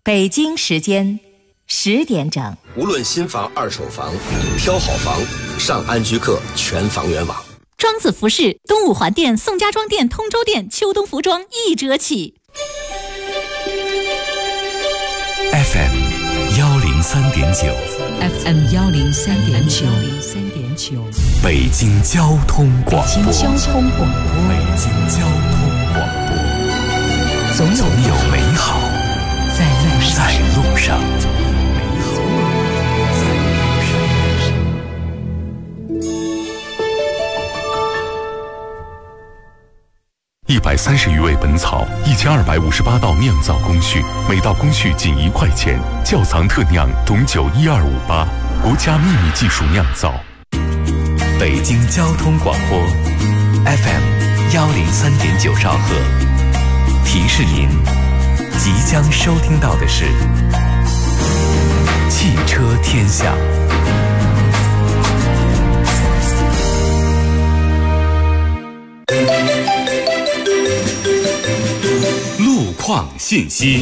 北京时间10点整。 无论新房、二手房，挑好房，上安居客全房源网。 庄子服饰东五环店、宋家庄店、通州店秋冬服装1折起。 FM 103.9 FM 103.9 北京交通广播。 北京交通广播。 北京交通广播。总有美好在路上。130余味本草，1258道酿造工序，每道工序仅1块钱。窖藏特酿董酒12588，国家秘密技术酿造。北京交通广播 FM 103.9兆赫，提示您即将收听到的是汽车天下。路况信息。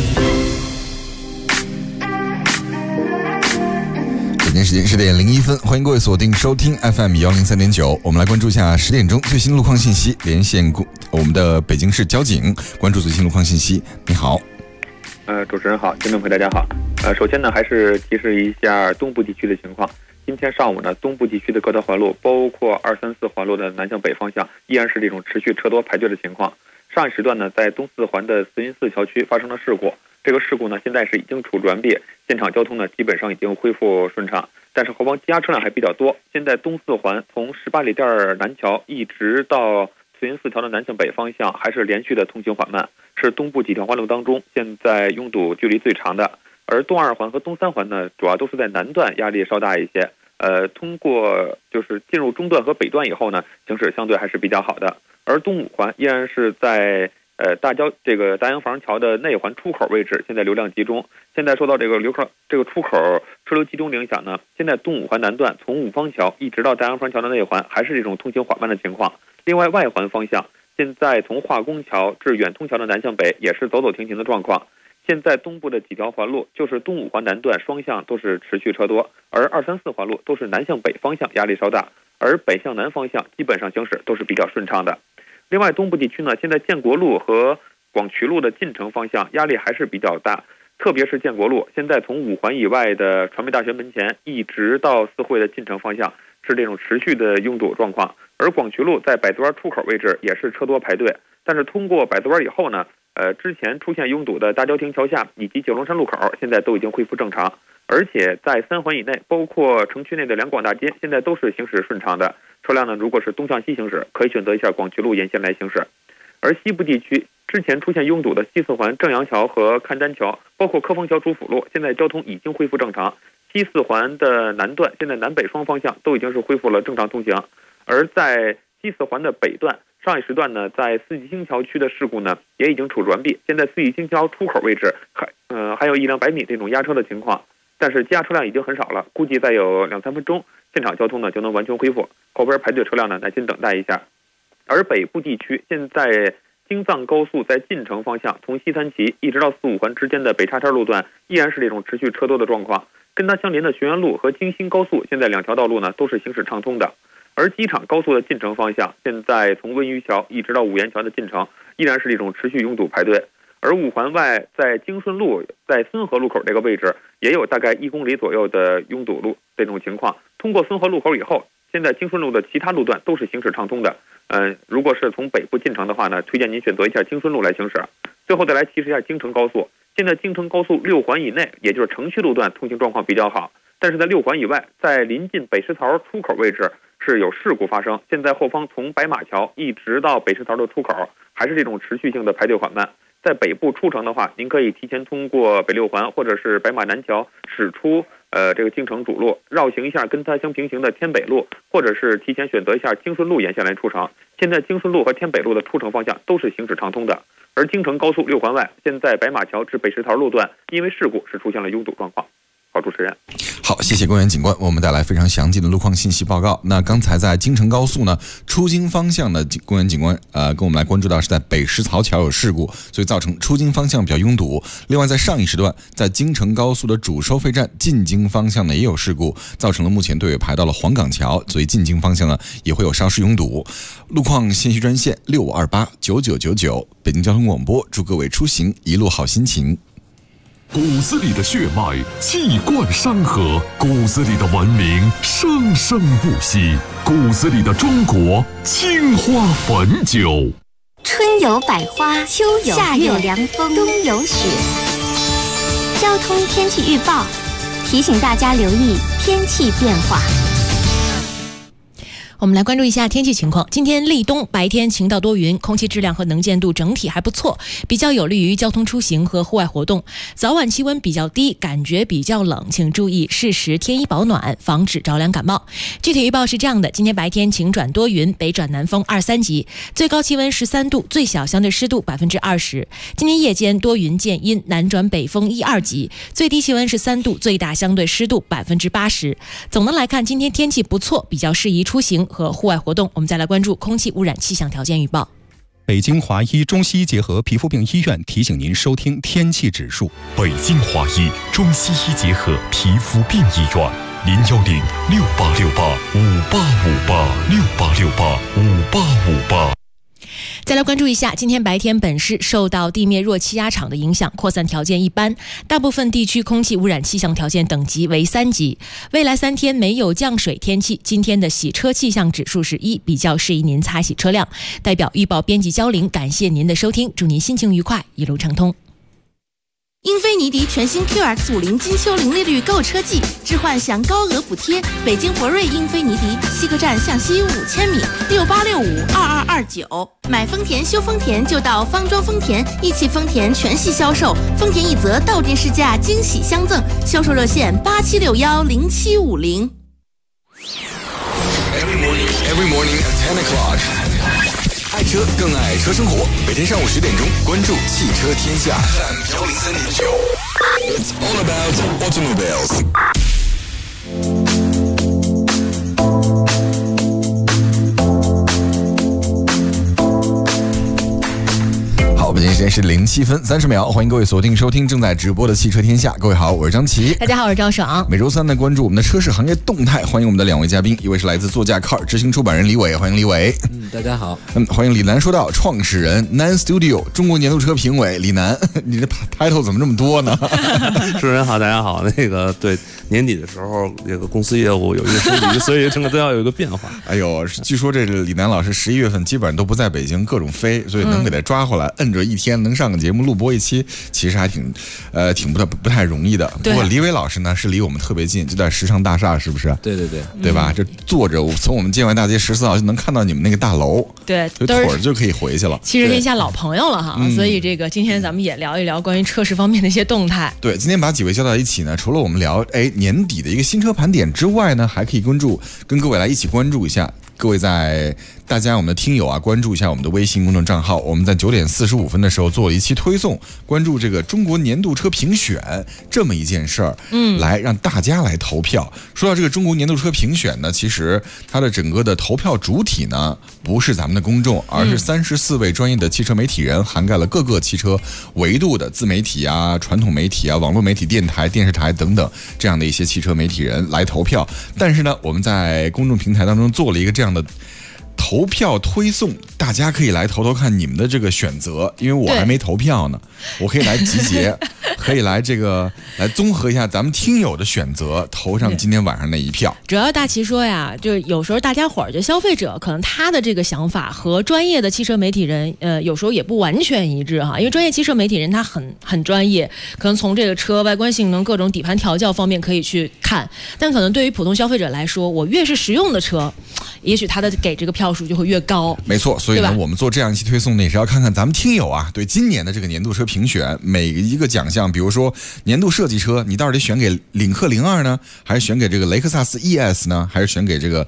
北京时间10点01分，欢迎各位锁定收听 FM 103.9。我们来关注一下10点钟最新路况信息，连线我们的北京市交警，关注最新路况信息。你好。 主持人好，听众朋友大家好。首先呢，还是提示一下东部地区的情况。今天上午呢，东部地区的各条环路，包括234环路的南向北方向，依然是这种持续车多排队的情况。上一时段呢，在东四环的慈云寺桥区发生了事故，这个事故呢，现在是已经处置完毕，现场交通呢基本上已经恢复顺畅，但是后方积压车辆还比较多。现在东四环从18里店南桥一直到慈云寺桥的南向北方向，还是连续的通行缓慢，是东部几条环路当中现在拥堵距离最长的。而东二环和东三环呢，主要都是在南段压力稍大一些。通过就是进入中段和北段以后呢，行驶相对还是比较好的。而东五环依然是在大洋房桥的内环出口位置，现在流量集中。现在受到这个出口车流集中的影响呢，现在东五环南段从五方桥一直到大洋房桥的内环还是这种通行缓慢的情况。另外外环方向，现在从化工桥至远通桥的南向北也是走走停停的状况。现在东部的几条环路，就是东五环南段双向都是持续车多，而234环路都是南向北方向压力稍大，而北向南方向基本上行驶都是比较顺畅的。另外东部地区呢，现在建国路和广渠路的进城方向压力还是比较大，特别是建国路，现在从5环以外的传媒大学门前一直到四惠的进城方向是这种持续的拥堵状况，而广渠路在百子湾出口位置也是车多排队，但是通过百子湾以后呢，之前出现拥堵的大郊亭桥下以及九龙山路口现在都已经恢复正常，而且在3环以内，包括城区内的两广大街现在都是行驶顺畅的。车辆呢，如果是东向西行驶，可以选择一下广渠路沿线来行驶。而西部地区之前出现拥堵的西四环正阳桥和看丹桥，包括科丰桥主辅路，现在交通已经恢复正常。西四环的南段现在南北双方向都已经是恢复了正常通行。而在西四环的北段，上一时段呢，在四季青桥区的事故呢也已经处置完毕，现在四季青桥出口位置还有100-200米这种压车的情况，但是积压车辆已经很少了，估计再有2-3分钟，现场交通呢就能完全恢复，后边排队车辆呢耐心等待一下。而北部地区现在京藏高速在进城方向，从西三旗一直到4、5环之间的北叉叉路段依然是这种持续车多的状况，跟它相邻的学园路和京新高速现在2条道路呢都是行驶畅通的。而机场高速的进城方向，现在从温榆桥一直到五岩桥的进城依然是这种持续拥堵排队。而5环外在京顺路在孙河路口这个位置也有大概1公里左右的拥堵路这种情况，通过孙河路口以后，现在京顺路的其他路段都是行驶畅通的。如果是从北部进城的话呢，推荐您选择一下京顺路来行驶。最后再来提示一下京承高速，现在京承高速6环以内，也就是城区路段通行状况比较好，但是在6环以外，在临近北石槽出口位置是有事故发生，现在后方从白马桥一直到北石槽的出口还是这种持续性的排队缓慢。在北部出城的话，您可以提前通过北6环或者是白马南桥驶出这个京承主路，绕行一下跟它相平行的天北路，或者是提前选择一下京顺路沿线来出城。现在京顺路和天北路的出城方向都是行驶畅通的。而京承高速6环外，现在白马桥至北石槽路段因为事故是出现了拥堵状况。 好，主持人。 好，谢谢公园警官，为我们带来非常详尽的路况信息报告。那刚才在京承高速呢出京方向的公园警官跟我们来关注到是在北石槽桥有事故，所以造成出京方向比较拥堵。另外在上一时段，在京承高速的主收费站进京方向呢也有事故，造成了目前队尾排到了黄岗桥，所以进京方向呢也会有稍事拥堵。路况信息专线65289999，北京交通广播，祝各位出行一路好心情。 骨子里的血脉气贯山河，骨子里的文明生生不息，骨子里的中国青花汾酒。 春有百花，秋有夏有凉风，冬有雪。交通天气预报提醒大家留意天气变化。 我们来关注一下天气情况。今天立冬，白天晴到多云，空气质量和能见度整体还不错，比较有利于交通出行和户外活动。早晚气温比较低，感觉比较冷，请注意适时添衣保暖，防止着凉感冒。具体预报是这样的：今天白天晴转多云，北转南风2、3级，最高气温13度，最小相对湿度20%。今天夜间多云见阴，南转北风1、2级，最低气温是3度，最大相对湿度80%。总的来看，今天天气不错，比较适宜出行和户外活动。我们再来关注空气污染气象条件预报。 北京华医中西医结合皮肤病医院提醒您收听天气指数。 北京华医中西医结合皮肤病医院，0106868585858685858。 再来关注一下，今天白天本市受到地面弱气压场的影响，扩散条件一般，大部分地区空气污染气象条件等级为3级。未来3天没有降水天气，今天的洗车气象指数是1，比较适宜您擦洗车辆。代表预报编辑焦玲，感谢您的收听，祝您心情愉快，一路畅通。 英菲尼迪全新 QX50金秋零利率购车季，置换享高额补贴。北京博瑞英菲尼迪西客站向西5000米，68652229。买丰田修丰田就到方庄丰田，一汽丰田全系销售，丰田一则到店试驾惊喜相赠，销售热线87610750。 Every morning at 10 o'clock. 爱车更爱车生活，每天上午10点钟，关注汽车天下 FM103.9。It's all about automobiles。 好，北京时间是07分30秒，欢迎各位锁定收听正在直播的汽车天下。各位好，我是张琪。 大家好，我是赵爽。 每周三呢，关注我们的车市行业动态，欢迎我们的2位嘉宾，一位是来自座驾 Car 执行出版人李伟，欢迎李伟。 大家好。 欢迎李楠说道创始人 Nan Studio 中国年度车评委李楠。你这 title 怎么这么多呢？ 主持人好，大家好。对，年底的时候，这个公司业务有一个升级，所以整个都要有一个变化。 哎呦，据说这李楠老师11月份基本上都不在北京，各种飞，所以能给他抓回来，摁着一天能上个节目录播一期，其实还挺不太容易的。不过李伟老师呢是离我们特别近，就在时尚大厦，是不是？ 对吧？这坐着从我们建外大街14号就能看到你们那个大楼， 对， 就腿儿就可以回去了。 其实天下老朋友了哈，所以这个今天咱们也聊一聊关于车市方面的一些动态。 对，今天把几位叫到一起呢，除了我们聊年底的一个新车盘点之外呢，还可以跟各位来一起关注一下。各位大家我们的听友啊，关注一下我们的微信公众账号。我们在9点45分的时候做了一期推送，关注这个中国年度车评选这么一件事儿，来让大家来投票。说到这个中国年度车评选呢，其实它的整个的投票主体呢，不是咱们的公众，而是34位专业的汽车媒体人，涵盖了各个汽车维度的自媒体啊、传统媒体啊、网络媒体、电台、电视台等等这样的一些汽车媒体人来投票。但是呢，我们在公众平台当中做了一个这样的投票推送，大家可以来投看你们的这个选择，因为我还没投票呢，我可以来集结，可以来来综合一下咱们听友的选择，投上今天晚上那一票。 主要大齐说呀，就有时候大家伙儿就消费者可能他的这个想法和专业的汽车媒体人有时候也不完全一致哈，因为专业汽车媒体人他很专业，可能从这个车外观性能各种底盘调教方面可以去看，但可能对于普通消费者来说，我越是实用的车，也许他的给这个票数就会越高。 没错，所以呢，我们做这样一期推送呢，也是要看看咱们听友啊，对今年的这个年度车评选每一个奖项，比如说年度设计车，你到底选给领克02呢，还是选给这个雷克萨斯 ES 呢，还是选给这个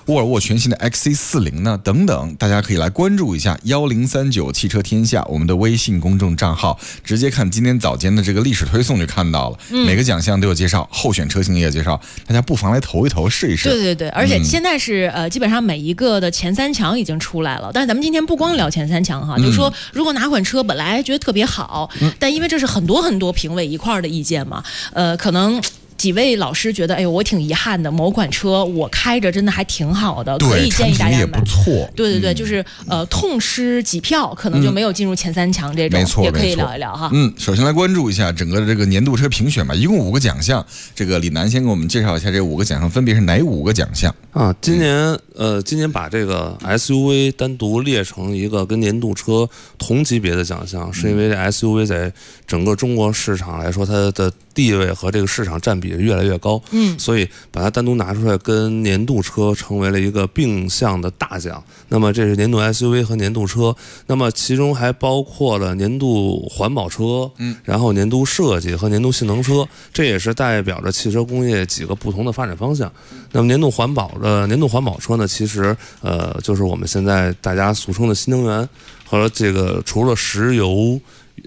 沃尔沃全新的 XC40呢？等等，大家可以来关注一下1039汽车天下我们的微信公众账号，直接看今天早间的这个历史推送就看到了，每个奖项都有介绍，候选车型也有介绍，大家不妨来投一投试一试。 对对对，而且现在是基本上每一个的前3强已经出来了，但是咱们今天不光聊前3强哈，就是说如果哪款车本来觉得特别好，但因为这是很多很多评委一块儿的意见嘛，可能几位老师觉得，哎呦，我挺遗憾的，某款车我开着真的还挺好的，可以建议大家买。 也不错。 对对对，就是痛失几票，可能就没有进入前3强这种， 没错， 也可以聊一聊哈。 首先来关注一下整个的这个年度车评选吧，一共5个奖项。这个李楠先给我们介绍一下这5个奖项分别是哪5个奖项啊？今年把这个 SUV 单独列成一个跟年度车同级别的奖项，是因为这 SUV 在整个中国市场来说，它的地位和这个市场占比越来越高，所以把它单独拿出来跟年度车成为了一个并项的大奖。那么这是年度 SUV 和年度车，那么其中还包括了年度环保车，然后年度设计和年度性能车，这也是代表着汽车工业几个不同的发展方向。那么年度环保车呢，其实就是我们现在大家俗称的新能源和这个除了石油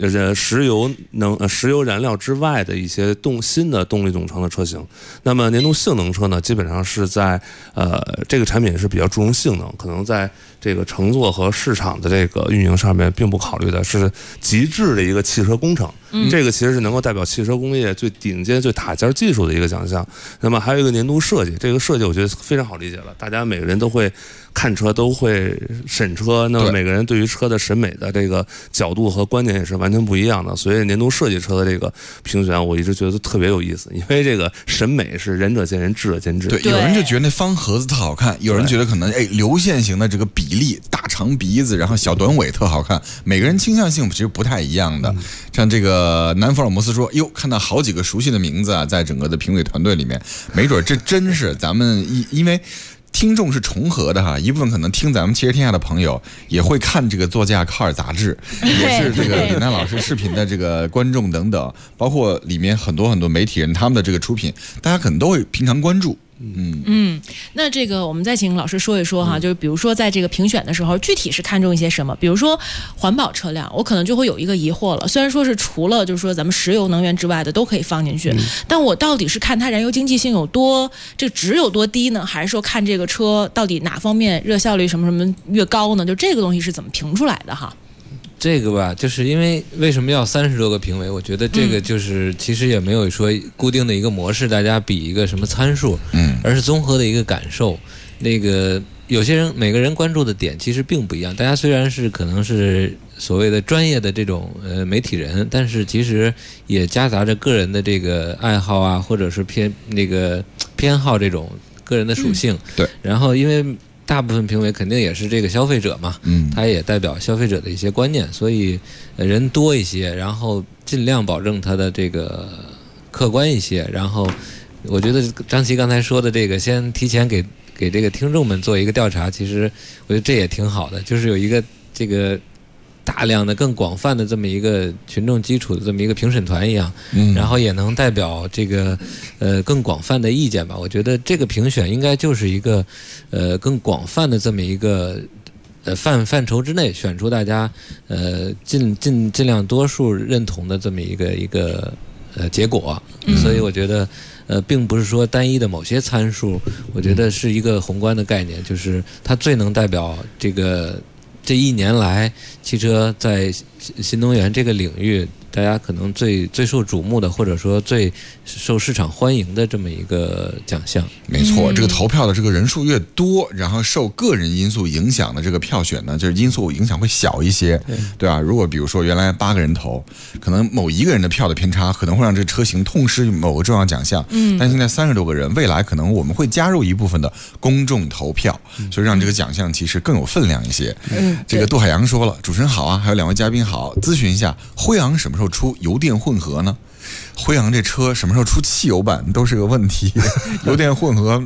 燃料之外的一些新的动力总成的车型。那么年度性能车呢，基本上是在这个产品是比较注重性能，可能在这个乘坐和市场的这个运营上面并不考虑的是极致的一个汽车工程。这个其实是能够代表汽车工业最顶尖最塔尖技术的一个奖项。那么还有一个年度设计，这个设计我觉得非常好理解了，大家每个人都会看车，都会审车，那么每个人对于车的审美的这个角度和观点也是完全不一样的，所以年度设计车的这个评选我一直觉得特别有意思，因为这个审美是仁者见仁，智者见智。 对，有人就觉得那方盒子特好看，有人觉得可能流线型的这个比例，大长鼻子，然后小短尾特好看，每个人倾向性其实不太一样的。像这个南福尔摩斯说，哟，看到好几个熟悉的名字啊，在整个的评委团队里面，没准这真是咱们因为听众是重合的哈，一部分可能听咱们汽车天下的朋友也会看这个座驾靠尔杂志，也是这个李楠老师视频的这个观众等等，包括里面很多很多媒体人他们的这个出品，大家可能都会平常关注。 那这个我们再请老师说一说哈，就是比如说在这个评选的时候，具体是看重一些什么？比如说环保车辆，我可能就会有一个疑惑了。虽然说是除了就是说咱们石油能源之外的都可以放进去，但我到底是看它燃油经济性有多，这值有多低呢？还是说看这个车到底哪方面热效率什么什么越高呢？就这个东西是怎么评出来的哈？ 这个吧，就是因为为什么要30多个评委？我觉得这个就是其实也没有说固定的一个模式，大家比一个什么参数，而是综合的一个感受。那个有些人每个人关注的点其实并不一样，大家虽然是可能是所谓的专业的这种媒体人，但是其实也夹杂着个人的这个爱好啊，或者是偏好这种个人的属性。 对， 然后因为大部分评委肯定也是这个消费者嘛，他也代表消费者的一些观念，所以人多一些，然后尽量保证他的这个客观一些。然后我觉得张琪刚才说的这个，先提前给这个听众们做一个调查，其实我觉得这也挺好的，就是有一个这个大量的更广泛的这么一个群众基础的这么一个评审团一样，然后也能代表这个更广泛的意见吧。我觉得这个评选应该就是一个更广泛的这么一个范畴之内选出大家尽量多数认同的这么一个结果。所以我觉得并不是说单一的某些参数，我觉得是一个宏观的概念，就是它最能代表这一年来汽车在新能源这个领域大家可能最受瞩目的，或者说最受市场欢迎的这么一个奖项。 没错，这个投票的这个人数越多，然后受个人因素影响的这个票选呢，就是因素影响会小一些，对吧？如果比如说原来8个人投，可能某一个人的票的偏差可能会让这个车型痛失某个重要奖项，但现在30多个人，未来可能我们会加入一部分的公众投票，所以让这个奖项其实更有分量一些。这个杜海洋说了，主持人好啊，还有2位嘉宾好，咨询一下，辉昂什么时候出油电混合呢？辉昂这车什么时候出汽油版都是个问题，油电混合，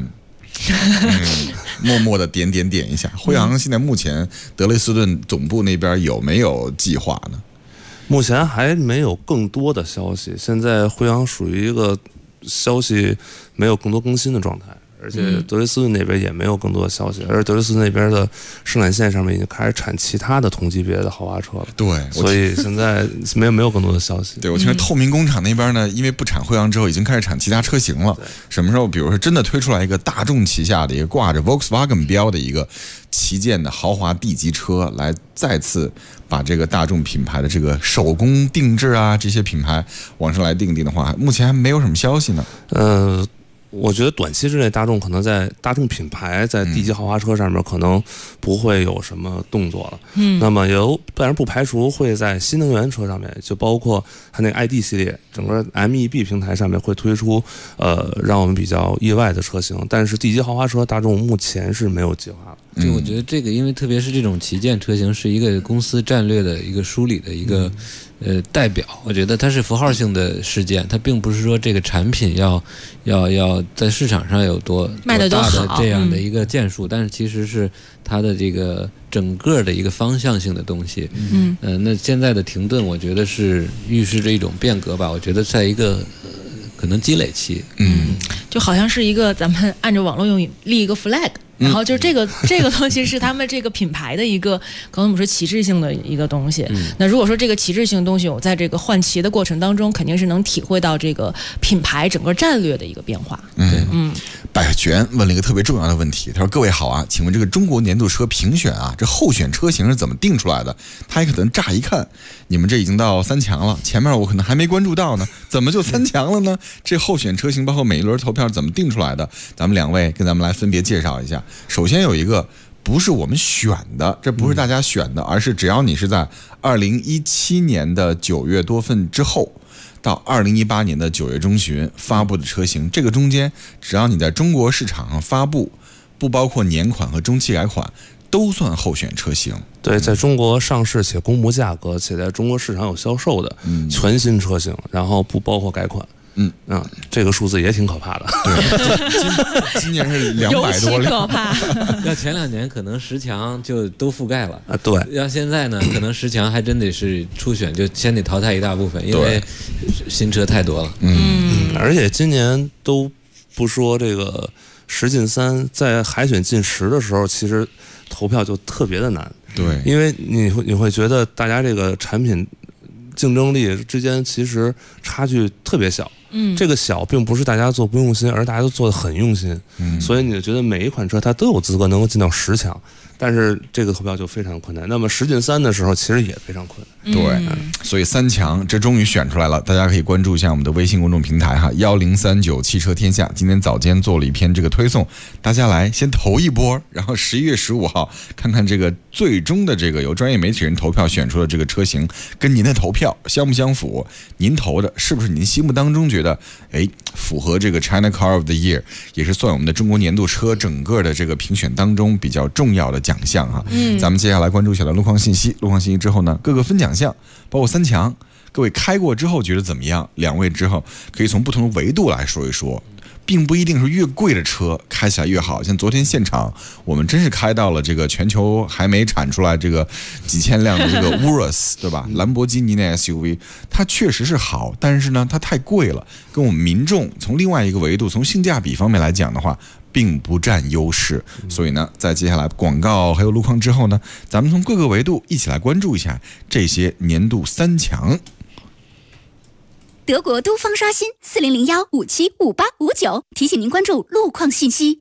默默的点一下。辉昂现在目前德累斯顿总部那边有没有计划呢？ 目前还没有更多的消息，现在辉昂属于一个消息没有更多更新的状态。 而且德累斯顿那边也没有更多的消息，而德累斯顿那边的生产线上面已经开始产其他的同级别的豪华车了。 对， 所以现在没有更多的消息。 对，我听说透明工厂那边呢，因为不产辉昂之后，已经开始产其他车型了。什么时候，比如说真的推出来一个大众旗下的一个挂着 Volkswagen 标的一个旗舰的豪华 D 级车，来再次把这个大众品牌的这个手工定制啊这些品牌往上来定的话，目前还没有什么消息呢。 我觉得短期之内，大众可能在大众品牌在D级豪华车上面可能不会有什么动作了。那么当然不排除会在新能源车上面，就包括它那个 ID 系列，整个 MEB 平台上面会推出让我们比较意外的车型。但是 D级豪华车，大众目前是没有计划的。 就我觉得这个，因为特别是这种旗舰车型，是一个公司战略的一个梳理的一个代表。我觉得它是符号性的事件，它并不是说这个产品要在市场上有多卖得多好大的这样的一个建树，但是其实是它的这个整个的一个方向性的东西。那现在的停顿，我觉得是预示着一种变革吧。我觉得在一个可能积累期， 就好像是一个咱们按照网络用语立一个 flag。然后就是这个东西是他们这个品牌的一个，可能我们说旗帜性的一个东西。那如果说这个旗帜性的东西，我在这个换旗的过程当中，肯定是能体会到这个品牌整个战略的一个变化。 百全问了一个特别重要的问题，他说：“各位好啊，请问这个中国年度车评选啊，这候选车型是怎么定出来的？他也可能乍一看，你们这已经到3强了，前面我可能还没关注到呢，怎么就3强了呢？这候选车型包括每一轮投票怎么定出来的？咱们2位跟咱们来分别介绍一下。首先有一个不是我们选的，这不是大家选的，而是只要你是在2017年的9月多份之后，到2018年的9月中旬发布的车型，这个中间只要你在中国市场上发布，不包括年款和中期改款，都算候选车型。 对，在中国上市且公布价格且在中国市场有销售的全新车型，然后不包括改款。这个数字也挺可怕的。 对，今年是200多辆， 可怕。 要前2年可能10强就都覆盖了啊，对。 要现在呢，可能10强还真得是初选，就先得淘汰一大部分，因为新车太多了。 而且今年都不说这个10进3，在海选进10的时候，其实投票就特别的难。 对， 因为你会觉得大家这个产品竞争力之间其实差距特别小。这个小并不是大家做不用心，而大家都做得很用心。所以你就觉得每一款车它都有资格能够进到10强，但是这个投票就非常困难。那么10进3的时候，其实也非常困难。 对，所以3强这终于选出来了，大家可以关注一下我们的微信公众平台哈，1039汽车天下。今天早间做了一篇这个推送，大家来先投一波，然后11月15号看看这个最终的这个由专业媒体人投票选出的这个车型跟您的投票相不相符，您投的是不是您心目当中觉得符合这个 China Car of the Year， 也是算我们的中国年度车整个的这个评选当中比较重要的奖项哈。咱们接下来关注一下的路况信息之后呢，各个分奖项包括3强，各位开过之后觉得怎么样？2位之后可以从不同的维度来说一说，并不一定是越贵的车开起来越好。像昨天现场我们真是开到了这个全球还没产出来这个几千辆的这个 Urus 对吧？兰博基尼的 SUV 它确实是好，但是呢它太贵了，跟我们民众从另外一个维度从性价比方面来讲的话并不占优势。所以呢在接下来广告还有路况之后呢，咱们从各个维度一起来关注一下这些年度3强。 德国都方刷新4001575859，提醒您关注路况信息。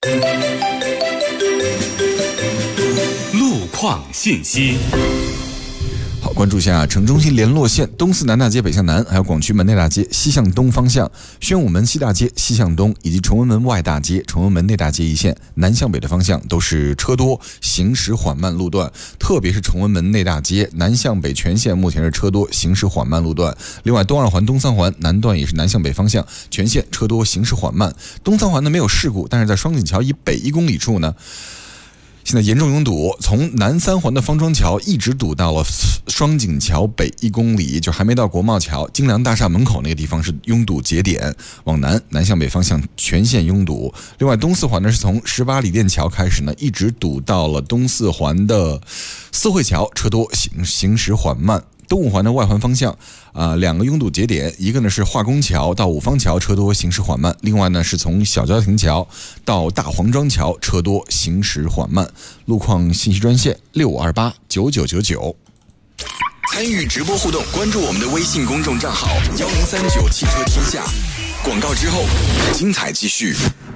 路况信息。 好，关注一下城中心联络线东四南大街北向南，还有广渠门内大街西向东方向，宣武门西大街西向东，以及崇文门外大街崇文门内大街一线南向北的方向都是车多行驶缓慢路段，特别是崇文门内大街南向北全线目前是车多行驶缓慢路段。另外东2环东3环南段也是南向北方向全线车多行驶缓慢，东3环呢没有事故，但是在双井桥以北1公里处呢现在严重拥堵，从南3环的方庄桥一直堵到了双井桥北1公里，就还没到国贸桥金良大厦门口那个地方是拥堵节点，往南向北方向全线拥堵。另外东4环呢是从18里店桥开始呢一直堵到了东4环的四惠桥，车多行驶缓慢。 东五环的外环方向2个拥堵节点，一个呢是化工桥到五方桥车多行驶缓慢，另外呢是从小家庭桥到大黄庄桥车多行驶缓慢。路况信息专线65289999。 参与直播互动，关注我们的微信公众账号1039汽车天下。广告之后，精彩继续。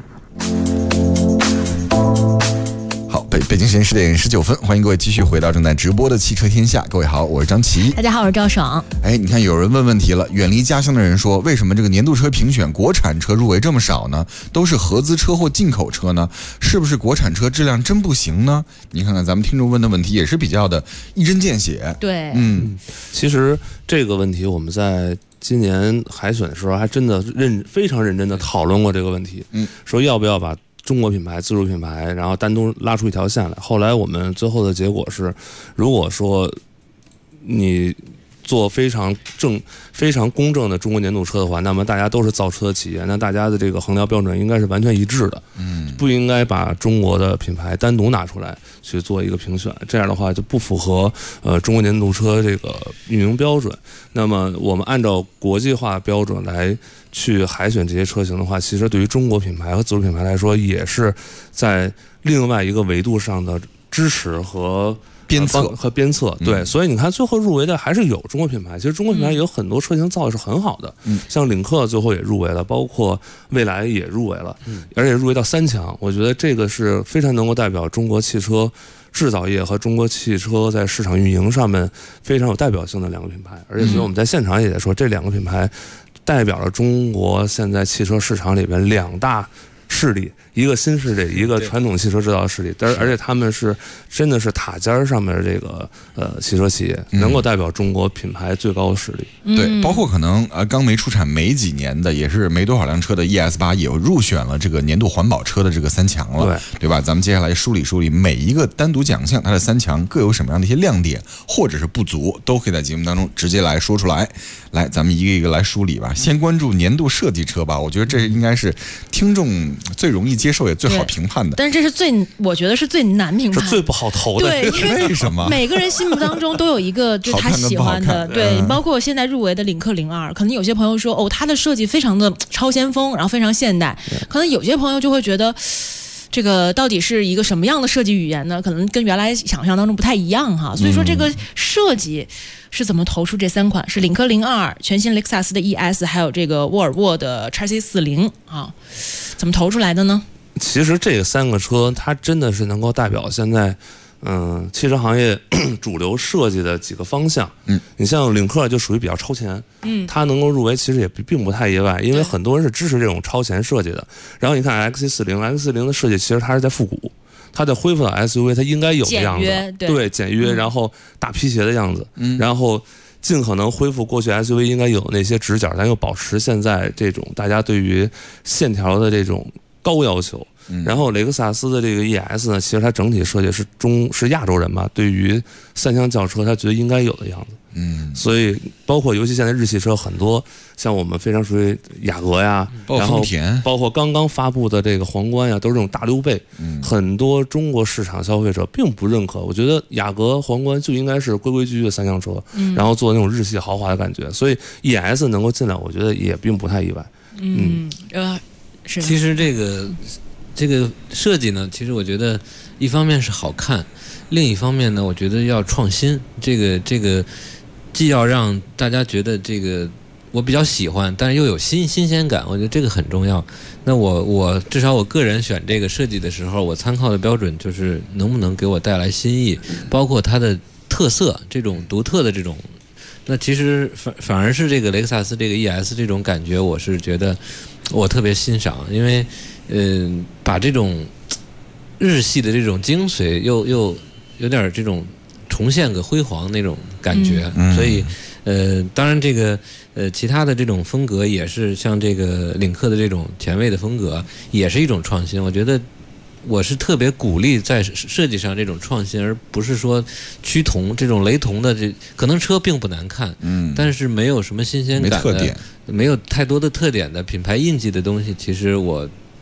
好，北京时间10点19分，欢迎各位继续回到正在直播的汽车天下。各位好，我是张琪。 大家好，我是赵爽。 你看有人问问题了，远离家乡的人说，为什么这个年度车评选国产车入围这么少呢？都是合资车或进口车呢？是不是国产车质量真不行呢？你看看咱们听众问的问题也是比较的一针见血。 对， 其实这个问题我们在今年海选的时候还真的非常认真的讨论过这个问题，说要不要把中国品牌、自主品牌，然后单独拉出一条线来。后来我们最后的结果是，如果说你做非常公正的中国年度车的话，那么大家都是造车企业，那大家的这个衡量标准应该是完全一致的，不应该把中国的品牌单独拿出来去做一个评选，这样的话就不符合中国年度车这个运营标准。那么我们按照国际化标准来去海选这些车型的话，其实对于中国品牌和自主品牌来说，也是在另外一个维度上的支持和鞭策。对，所以你看最后入围的还是有中国品牌。其实中国品牌有很多车型造的是很好的，像领克最后也入围了，包括蔚来也入围了，而且入围到3强。我觉得这个是非常能够代表中国汽车制造业和中国汽车在市场运营上面非常有代表性的两个品牌。而且所以我们在现场也在说，这两个品牌代表了中国现在汽车市场里边2大势力，一个新势力，一个传统汽车制造势力，而且他们是真的是塔尖上面的这个汽车企业，能够代表中国品牌最高的势力。 对，包括可能刚没出产没几年的，也是没多少辆车的 ES8 也入选了这个年度环保车的这个3强了，对吧？咱们接下来梳理每一个单独奖项它的3强各有什么样的一些亮点或者是不足，都可以在节目当中直接来说出来。来，咱们一个一个来梳理吧。先关注年度设计车吧，我觉得这应该是听众最容易接受也最好评判的。 但是这是我觉得是最难评判， 是最不好投的。 对， 为什么？ 每个人心目当中都有一个就是他喜欢的，对，包括现在入围的领克02，可能有些朋友说它的设计非常的超先锋，然后非常现代，可能有些朋友就会觉得，这个到底是一个什么样的设计语言呢？可能跟原来想象当中不太一样哈。所以说这个设计是怎么投出这3款？是领克02、全新雷克萨斯的 ES， 还有这个沃尔沃的 XC40啊，怎么投出来的呢？ 其实这3个车，它真的是能够代表现在汽车行业主流设计的几个方向。你像领克就属于比较超前，它能够入围其实也并不太意外，因为很多人是支持这种超前设计的。然后你看 XC40 的设计，其实它是在复古，它在恢复到 SUV 它应该有的样子，对，简约，然后大皮鞋的样子，然后尽可能恢复过去 SUV 应该有那些直角，但又保持现在这种大家对于线条的这种高要求。然后雷克萨斯的这个 ES 呢，其实它整体设计是亚洲人吧，对于3厢轿车他觉得应该有的样子。所以包括尤其现在日系车很多，像我们非常熟悉雅阁呀，然后包括刚刚发布的这个皇冠呀，都是这种大溜背。很多中国市场消费者并不认可，我觉得雅阁、皇冠就应该是规规矩矩的3厢车，然后做那种日系豪华的感觉。所以 ES 能够进来，我觉得也并不太意外。 是。 其实这个设计呢，其实我觉得一方面是好看，另一方面呢，我觉得要创新。这个既要让大家觉得这个我比较喜欢，但是又有新鲜感，我觉得这个很重要。那我至少我个人选这个设计的时候，我参考的标准就是能不能给我带来新意，包括它的特色，这种独特的这种。那其实反而是这个雷克萨斯这个 ES 这种感觉，我是觉得我特别欣赏，因为把这种日系的这种精髓又有点这种重现个辉煌那种感觉，所以当然这个其他的这种风格也是像这个领克的这种前卫的风格，也是一种创新。我觉得我是特别鼓励在设计上这种创新，而不是说趋同这种雷同的。这可能车并不难看，但是没有什么新鲜感的，没有太多的特点的品牌印记的东西，其实我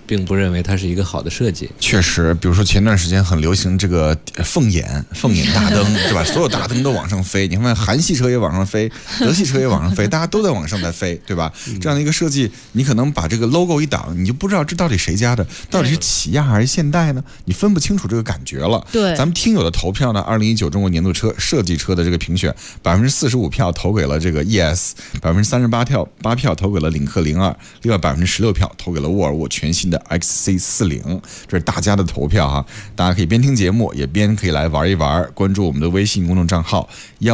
并不认为它是一个好的设计。 确实，比如说前段时间很流行这个凤眼大灯，对吧？所有大灯都往上飞，你看韩系车也往上飞，德系车也往上飞，大家都在往上在飞，对吧？这样的一个设计，你可能把这个 logo 一挡，你就不知道这到底谁家的，到底是起亚还是现代呢？你分不清楚这个感觉了。 对，咱们听友的投票呢，2019中国年度设计车的这个评选，45%票投给了这个 ES，38%票投给了领克02，另外16%票投给了沃尔沃全新的 XC40，这是大家的投票哈。大家可以边听节目也边可以来玩一玩，关注我们的微信公众账号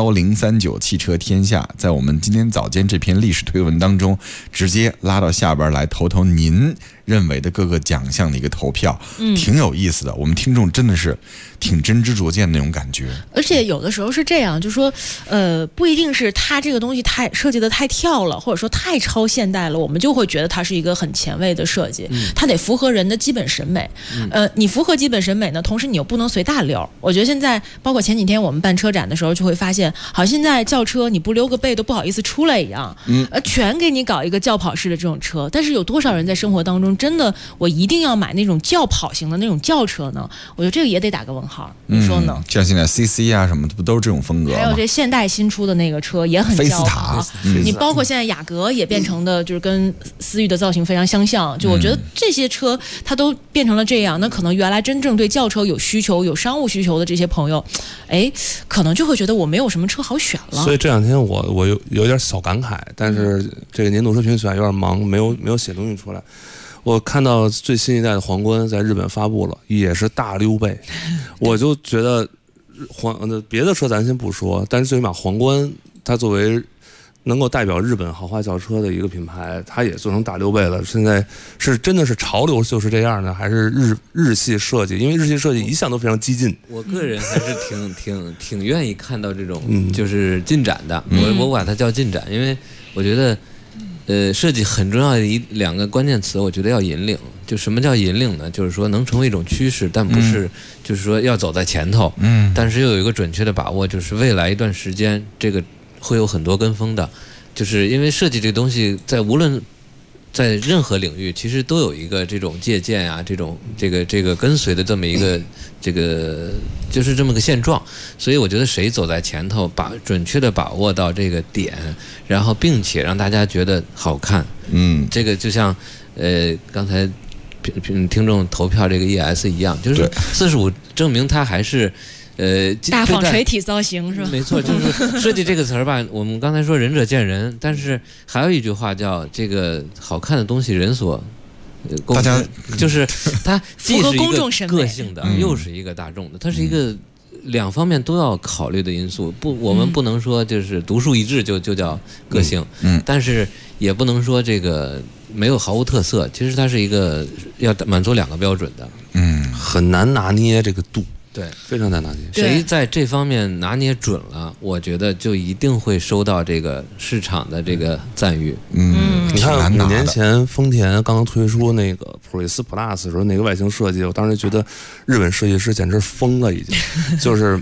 1039汽车天下，在我们今天早间这篇历史推文当中，直接拉到下边来投您认为的各个奖项的一个投票，挺有意思的。我们听众真的是挺真知灼见的那种感觉。 而且有的时候是这样，就说不一定是它这个东西太设计的太跳了，或者说太超现代了，我们就会觉得它是一个很前卫的设计。它得符合人的基本审美。你符合基本审美呢，同时你又不能随大溜。我觉得现在包括前几天我们办车展的时候，就会发现，好像现在轿车你不溜个背都不好意思出来一样，全给你搞一个轿跑式的这种车。但是有多少人在生活当中真的我一定要买那种轿跑型的那种轿车呢？我觉得这个也得打个问号，你说呢？ 像现在 CC 啊什么的不都是这种风格吗？ 还有这现代新出的那个车也很轿跑，你包括现在雅阁也变成的就是跟思域的造型非常相像。就我觉得这些车它都变成了这样，那可能原来真正对轿车有需求、有商务需求的这些朋友，可能就会觉得我没有什么车好选了。 所以这两天我有点小感慨，但是这个年度车评选有点忙，没有写东西出来。我看到最新一代的皇冠在日本发布了，也是大溜背，我就觉得别的车咱先不说，但是最起码皇冠它作为能够代表日本豪华轿车的一个品牌，它也做成大溜背了。现在是真的是潮流就是这样的，还是日系设计？因为日系设计一向都非常激进。 我个人还是挺愿意看到这种就是进展的。我把它叫进展，因为我觉得。设计很重要的两个关键词，我觉得要引领。就什么叫引领呢？就是说能成为一种趋势，但不是就是说要走在前头。但是又有一个准确的把握，就是未来一段时间，这个会有很多跟风的。就是因为设计这个东西，无论在任何领域，其实都有一个这种借鉴啊，这个跟随的这么一个就是这么个现状。所以我觉得谁走在前头，准确的把握到这个点，然后并且让大家觉得好看，这个就像刚才听众投票这个 ES 一样，就是45证明它还是。 大纺锤体造型是吧？ 没错，就是设计这个词儿吧。我们刚才说仁者见仁，但是还有一句话叫这个好看的东西人所共知，就是它既是一个个性的，又是一个大众的，它是一个两方面都要考虑的因素。我们不能说就是独树一帜就叫个性，但是也不能说这个没有毫无特色。其实它是一个要满足两个标准的， 很难拿捏这个度。 对， 非常难拿捏。 谁在这方面拿捏准了，我觉得就一定会收到这个市场的这个赞誉。 你看5年前丰田刚刚推出那个普锐斯 Plus 的时候，那个外形设计，我当时觉得日本设计师简直疯了，已经就是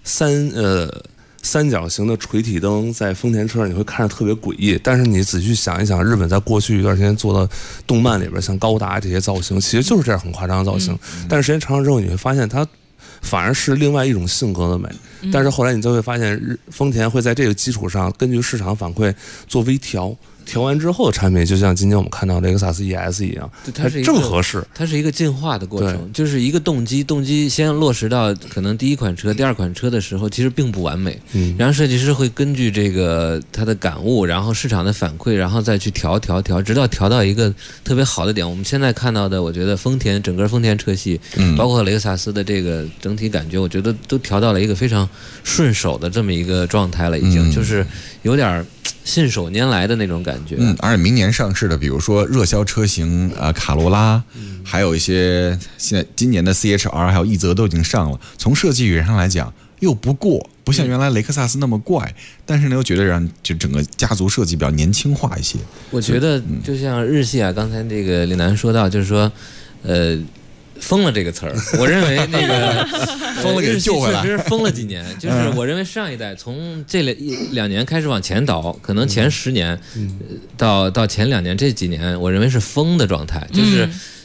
三角形的垂体灯在丰田车上你会看着特别诡异，但是你仔细想一想，日本在过去一段时间做的动漫里边，像高达这些造型，其实就是这样很夸张的造型。但是时间长了之后，你会发现它反而是另外一种性格的美。但是后来你就会发现，丰田会在这个基础上根据市场反馈做微调，调完之后的产品，就像今天我们看到雷克萨斯 ES 一样，它正合适。 它是一个进化的过程，就是一个动机先落实到可能第一款车、第二款车的时候，其实并不完美。然后设计师会根据这个他的感悟，然后市场的反馈，然后再去调，直到调到一个特别好的点。我们现在看到的，我觉得整个丰田车系，包括雷克萨斯的这个整体感觉，我觉得都调到了一个非常顺手的这么一个状态了，已经就是有点信手拈来的那种感觉。 而且明年上市的，比如说热销车型卡罗拉，还有一些今年的 CHR 还有奕泽都已经上了。从设计语言上来讲，又不像原来雷克萨斯那么怪，但是呢又觉得让就整个家族设计比较年轻化一些。 我觉得就像日系啊，刚才这个李楠说到，就是说疯了这个词儿，我认为那个疯了给救回来， 确实疯了几年。就是我认为上一代从这2年开始往前倒，可能前10年，到前2年这几年，我认为是疯的状态，就是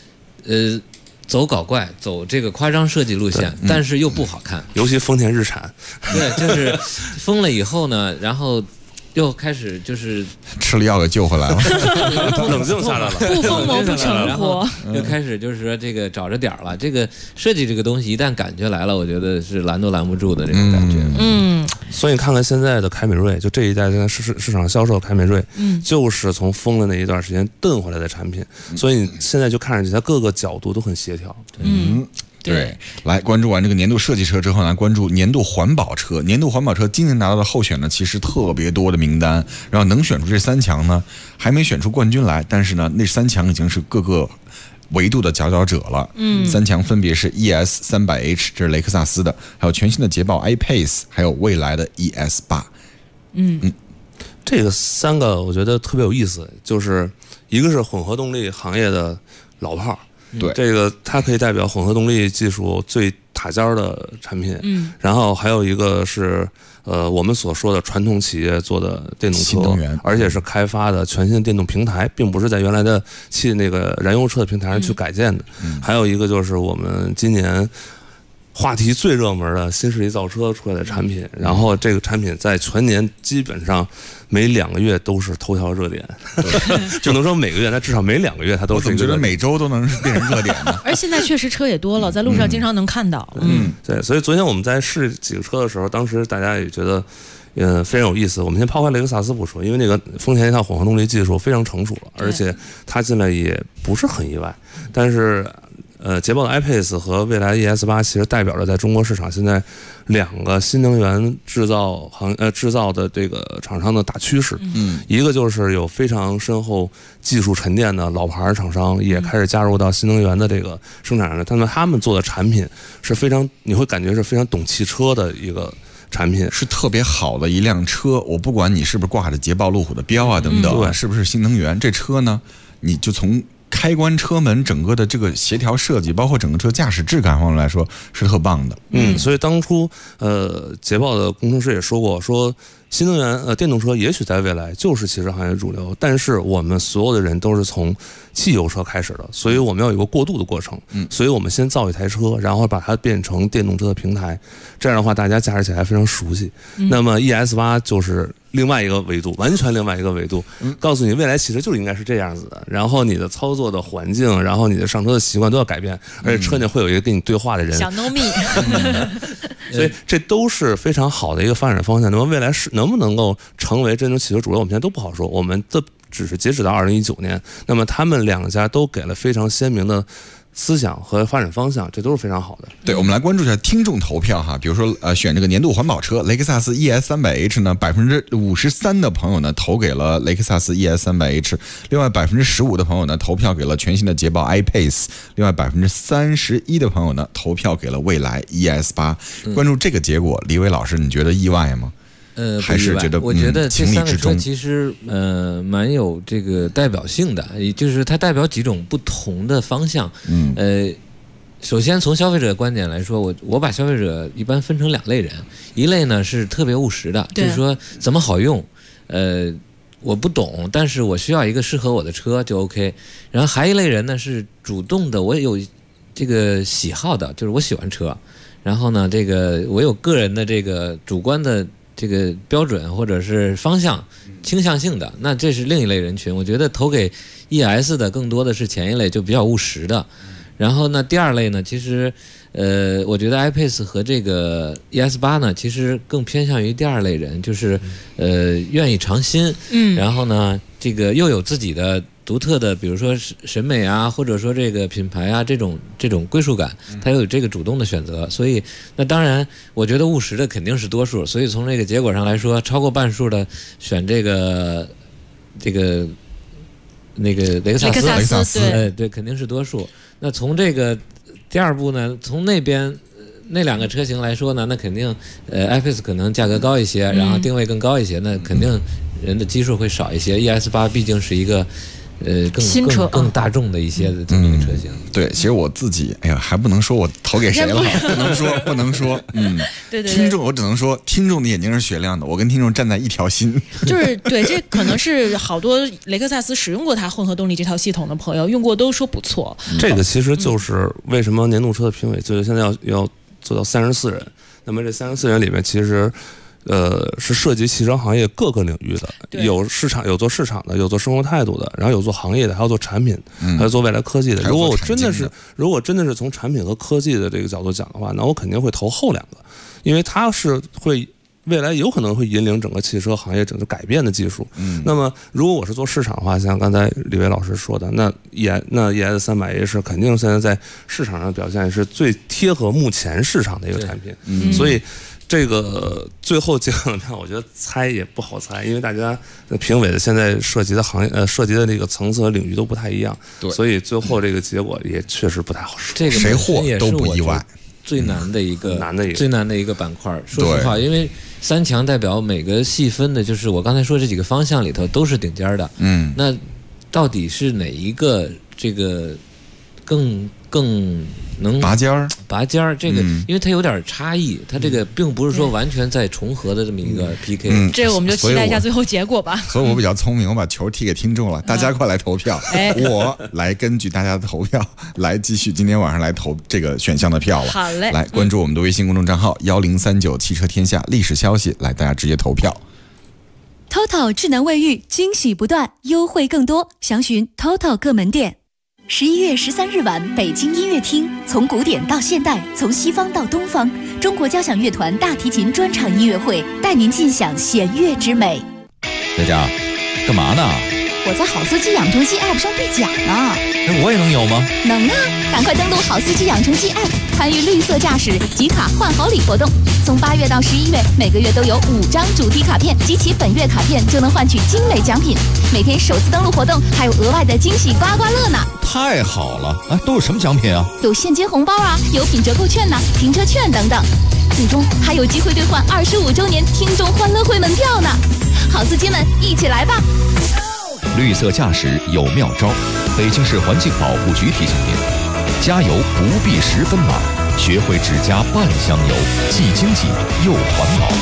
走搞怪，走这个夸张设计路线，但是又不好看。 尤其丰田日产， 对，就是封了以后呢，然后又开始就是吃了药给救回来了， 冷静下来了， 不疯魔不成活， 又开始就是说这个找着点了。这个设计这个东西一旦感觉来了，我觉得是拦都拦不住的这种感觉。 所以你看看现在的凯美瑞，就这一代现在市场销售凯美瑞，就是从封的那一段时间蹬回来的产品，所以你现在就看上去它各个角度都很协调。 对，来关注完这个年度设计车之后呢，关注年度环保车。年度环保车今年拿到的候选呢，其实特别多的名单，然后能选出这3强呢，还没选出冠军来，但是呢，那3强已经是各个维度的佼佼者了。3强分别是 ES 300H， 这是雷克萨斯的，还有全新的捷豹 iPace， 还有未来的 ES 8。 这个3个我觉得特别有意思，就是一个是混合动力行业的老炮儿。 对， 这个它可以代表混合动力技术最塔尖的产品，然后还有一个是我们所说的传统企业做的电动车，而且是开发的全新的电动平台，并不是在原来的那个燃油车的平台上去改建的。还有一个就是我们今年话题最热门的新势力造车出来的产品，然后这个产品在全年基本上每2个月都是头条热点，就能说每个月，那至少每2个月它都是。 我觉得每周都能变成热点呢。 而现在确实车也多了，在路上经常能看到。 对，所以昨天我们在试几个车的时候，当时大家也觉得非常有意思。我们先抛开雷克萨斯不说，因为那个丰田一套混合动力技术非常成熟了，而且它进来也不是很意外。但是捷豹的 iPace 和未来 ES 8其实代表着在中国市场现在2个新能源制造的这个厂商的大趋势。一个就是有非常深厚技术沉淀的老牌厂商也开始加入到新能源的这个生产上来，他们做的产品是非常，你会感觉是非常懂汽车的一个产品， 是特别好的一辆车。我不管你是不是挂着捷豹路虎的标啊等等，是不是新能源，这车呢，你就从开关车门整个的这个协调设计，包括整个车驾驶质感方面来说是特棒的。 所以当初捷豹的工程师也说过，说新能源电动车也许在未来就是汽车行业主流，但是我们所有的人都是从汽油车开始的，所以我们要有一个过渡的过程。所以我们先造一台车，然后把它变成电动车的平台，这样的话大家驾驶起来非常熟悉。那么 ES 8就是另外一个维度，完全另外一个维度，告诉你未来汽车就应该是这样子的，然后你的操作的环境，然后你的上车的习惯都要改变，而且车内会有一个跟你对话的人， 小农蜜。 所以这都是非常好的一个发展方向。那么未来是能不能够成为真正汽车主流，我们现在都不好说。我们的只是截止到2019年，那么他们2家都给了非常鲜明的思想和发展方向，这都是非常好的。 对，我们来关注一下听众投票哈，比如说选这个年度环保车雷克萨斯 ES 300H 呢，53%的朋友呢投给了雷克萨斯 ES 300H， 另外15%的朋友呢投票给了全新的捷豹 iPace， 另外31%的朋友呢投票给了未来 ES 8。关注这个结果，李伟老师，你觉得意外吗？还是觉得我觉得这3个车其实蛮有这个代表性的，也就是它代表几种不同的方向。首先从消费者的观点来说，我把消费者一般分成2类人，一类呢是特别务实的，就是说怎么好用，我不懂，但是我需要一个适合我的车就 OK。然后还一类人呢是主动的，我有这个喜好的，就是我喜欢车，然后呢这个我有个人的这个主观的这个标准或者是方向倾向性的，那这是另一类人群。我觉得投给 ES 的更多的是前一类，就比较务实的。然后呢，第2类呢，其实我觉得 iPace 和这个 ES 8呢，其实更偏向于第2类人，就是愿意尝新，然后呢，这个又有自己的独特的，比如说审美啊，或者说这个品牌啊，这种归属感，他有这个主动的选择。所以那当然我觉得务实的肯定是多数，所以从这个结果上来说，超过半数的选这个那个雷克萨斯，对，肯定是多数。那从这个第2步呢，从那边那2个车型来说呢，那肯定iPace 可能价格高一些，然后定位更高一些，那肯定人的基数会少一些。ES 8毕竟是一个更大众的一些的这么一个车型。 对，其实我自己，哎呀，还不能说我投给谁了，不能说， 对， 听众，我只能说，听众的眼睛是雪亮的，我跟听众站在一条心。 就是对，这可能是好多雷克萨斯使用过它混合动力这套系统的朋友用过都说不错。 这个其实就是为什么年度车的评委就是现在要做到34人，那么这34人里面其实。是涉及汽车行业各个领域的，有市场，有做市场的，有做生活态度的，然后有做行业的，还有做产品，还有做未来科技的。如果真的是从产品和科技的这个角度讲的话，那我肯定会投后两个，因为它是会未来有可能会引领整个汽车行业整个改变的技术。那么如果我是做市场的话，像刚才李伟老师说的，那 ES300A 是肯定现在在市场上表现是最贴合目前市场的一个产品，所以。这个最后结果呢，我觉得猜也不好猜，因为大家评委的现在涉及的行业涉及的这个层次和领域都不太一样，所以最后这个结果也确实不太好说。 这个谁获都不意外。 最难的一个板块。说实话，因为3强代表每个细分的，就是我刚才说这几个方向里头都是顶尖的。那到底是哪一个这个更能拔尖儿？ 这个，因为它有点差异，它这个并不是说完全在重合的这么一个 PK。 这个我们就期待一下最后结果吧。 所以我比较聪明，我把球踢给听众了，大家快来投票，我来根据大家的投票来继续今天晚上来投这个选项的票了。 好嘞， 来关注我们的微信公众账号1039汽车天下历史消息，来大家直接投票。 TOTO 智能卫浴惊喜不断，优惠更多，详询 TOTO 各门店。11月13日晚，北京音乐厅，从古典到现代，从西方到东方，中国交响乐团大提琴专场音乐会，带您尽享弦乐之美。 佳佳，干嘛呢？ 我在好司机养成记 App 上兑奖呢。 我也能有吗？ 能啊！赶快登录好司机养成记 App， 参与绿色驾驶集卡换好礼活动。从8月到11月，每个月都有5张主题卡片，集齐本月卡片就能换取精美奖品。每天首次登录活动还有额外的惊喜刮刮乐呢！ 太好了！都有什么奖品啊？ 有现金红包啊，有品折扣券呐，停车券等等。最终还有机会兑换25周年听众欢乐会门票呢！好司机们，一起来吧！ 绿色驾驶有妙招，北京市环境保护局提醒您：加油不必10分满，学会只加半箱油，既经济又环保。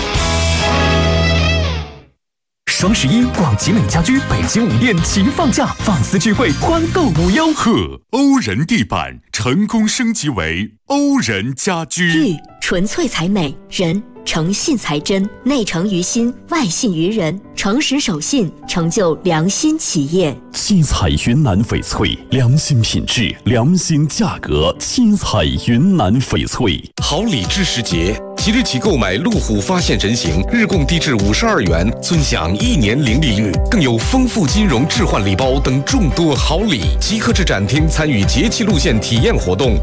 双11，广集美家居北京5店齐放假，放肆聚会，欢购无忧。 贺欧人地板成功升级为欧人家居。 玉纯粹才美，人诚信才真，内诚于心，外信于人，诚实守信，成就良心企业。 七彩云南翡翠，良心品质，良心价格。七彩云南翡翠。 好礼知时节，即日起购买路虎发现人形，日供低至52元，尊享1年零利率，更有丰富金融置换礼包等众多好礼。即刻至展厅参与节气路线体验活动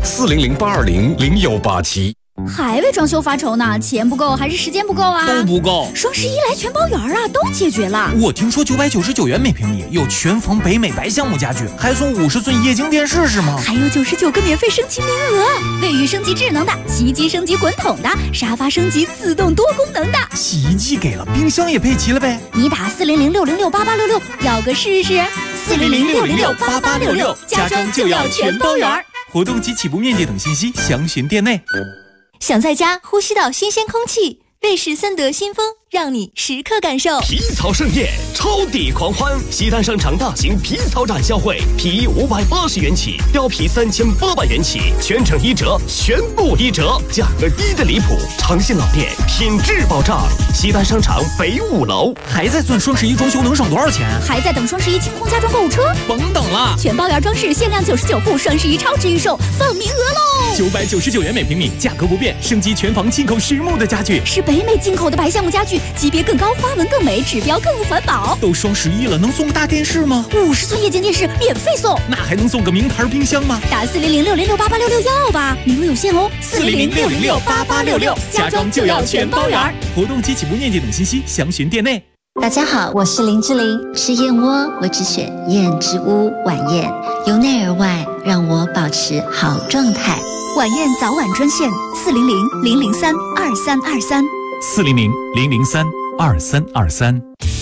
，400-820-0187。 还为装修发愁呢？钱不够还是时间不够啊？ 都不够。 双11来全包圆啊，都解决了。 我听说999元每平米有全房北美白橡木家具，还送50寸液晶电视是吗？ 还有99个免费升级名额，卫浴升级智能的，洗衣机升级滚筒的，沙发升级自动多功能的。 洗衣机给了，冰箱也配齐了呗。 你打400-606-8866，要个试试。400-606-8866，家装就要全包圆。 活动及起步面积等信息详询店内。 想在家呼吸到新鲜空气，瑞士森德新风让你时刻感受皮草盛宴，超抵狂欢！西单商场大型皮草展销会，皮衣580元起，貂皮3800元起，全程1折，全部1折，价格低得离谱，诚信老店，品质保障。西单商场北5楼。 还在算双11装修能省多少钱？ 还在等双11清空家装购物车？ 甭等了， 全包圆装饰限量99户，双11超值预售，放名额喽 ！999元每平米，价格不变，升级全房进口实木的家具， 是北美进口的白橡木家具，级别更高，花纹更美，指标更环保。 都双11了，能送个大电视吗 ？50寸液晶电视免费送。 那还能送个名牌冰箱吗？ 打400-606-8866要吧，名额有限哦。 400-606-8866，家装就要全包圆。活动及起步面积等信息详询店内。 大家好，我是林志玲。吃燕窝我只选燕之屋晚宴，由内而外让我保持好状态。 晚宴早晚专线400-003-2323。 400-003-2323。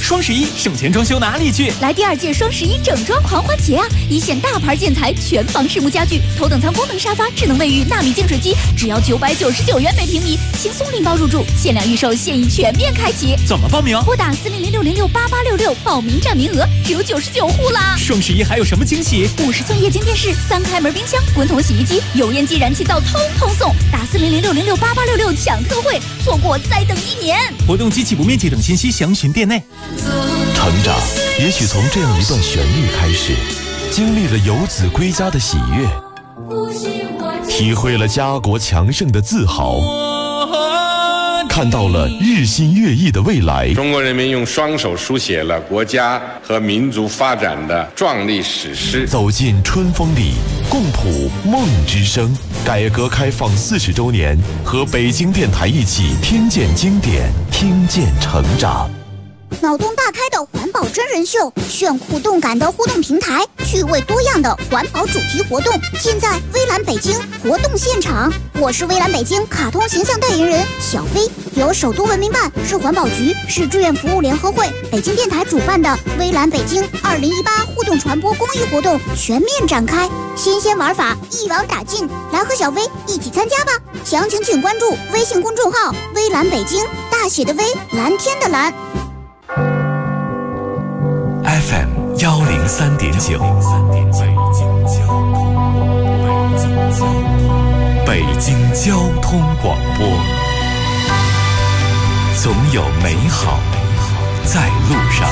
双11省钱装修哪里去？ 来第2届双11整装狂欢节啊！一线大牌建材，全房实木家具，头等舱功能沙发，智能卫浴，纳米净水机，只要999元每平米，轻松拎包入住，限量预售，现已全面开启。 怎么报名？ 拨打4006068866，报名占名额只有99户啦！ 双11还有什么惊喜 ？50寸液晶电视，3开门冰箱，滚筒洗衣机，油烟机、燃气灶通通送。打4006068866抢特惠，错过再等1年。 活动及起步面积等信息详询店内。 成长也许从这样一段旋律开始，经历了游子归家的喜悦，体会了家国强盛的自豪，看到了日新月异的未来。 中国人民用双手书写了国家和民族发展的壮丽史诗。 走进春风里，共谱梦之声。改革开放40周年，和北京电台一起听见经典，听见成长。 脑洞大开的环保真人秀，炫酷动感的互动平台，趣味多样的环保主题活动，现在微蓝北京活动现场。我是微蓝北京卡通形象代言人小飞，由首都文明办、市环保局、市志愿服务联合会、北京电台主办的微蓝北京2018互动传播公益活动全面展开，新鲜玩法一网打尽，来和小飞一起参加吧！详情请关注微信公众号微蓝北京，大写的微，蓝天的蓝。 FM 103.9，北京交通广播，总有美好在路上。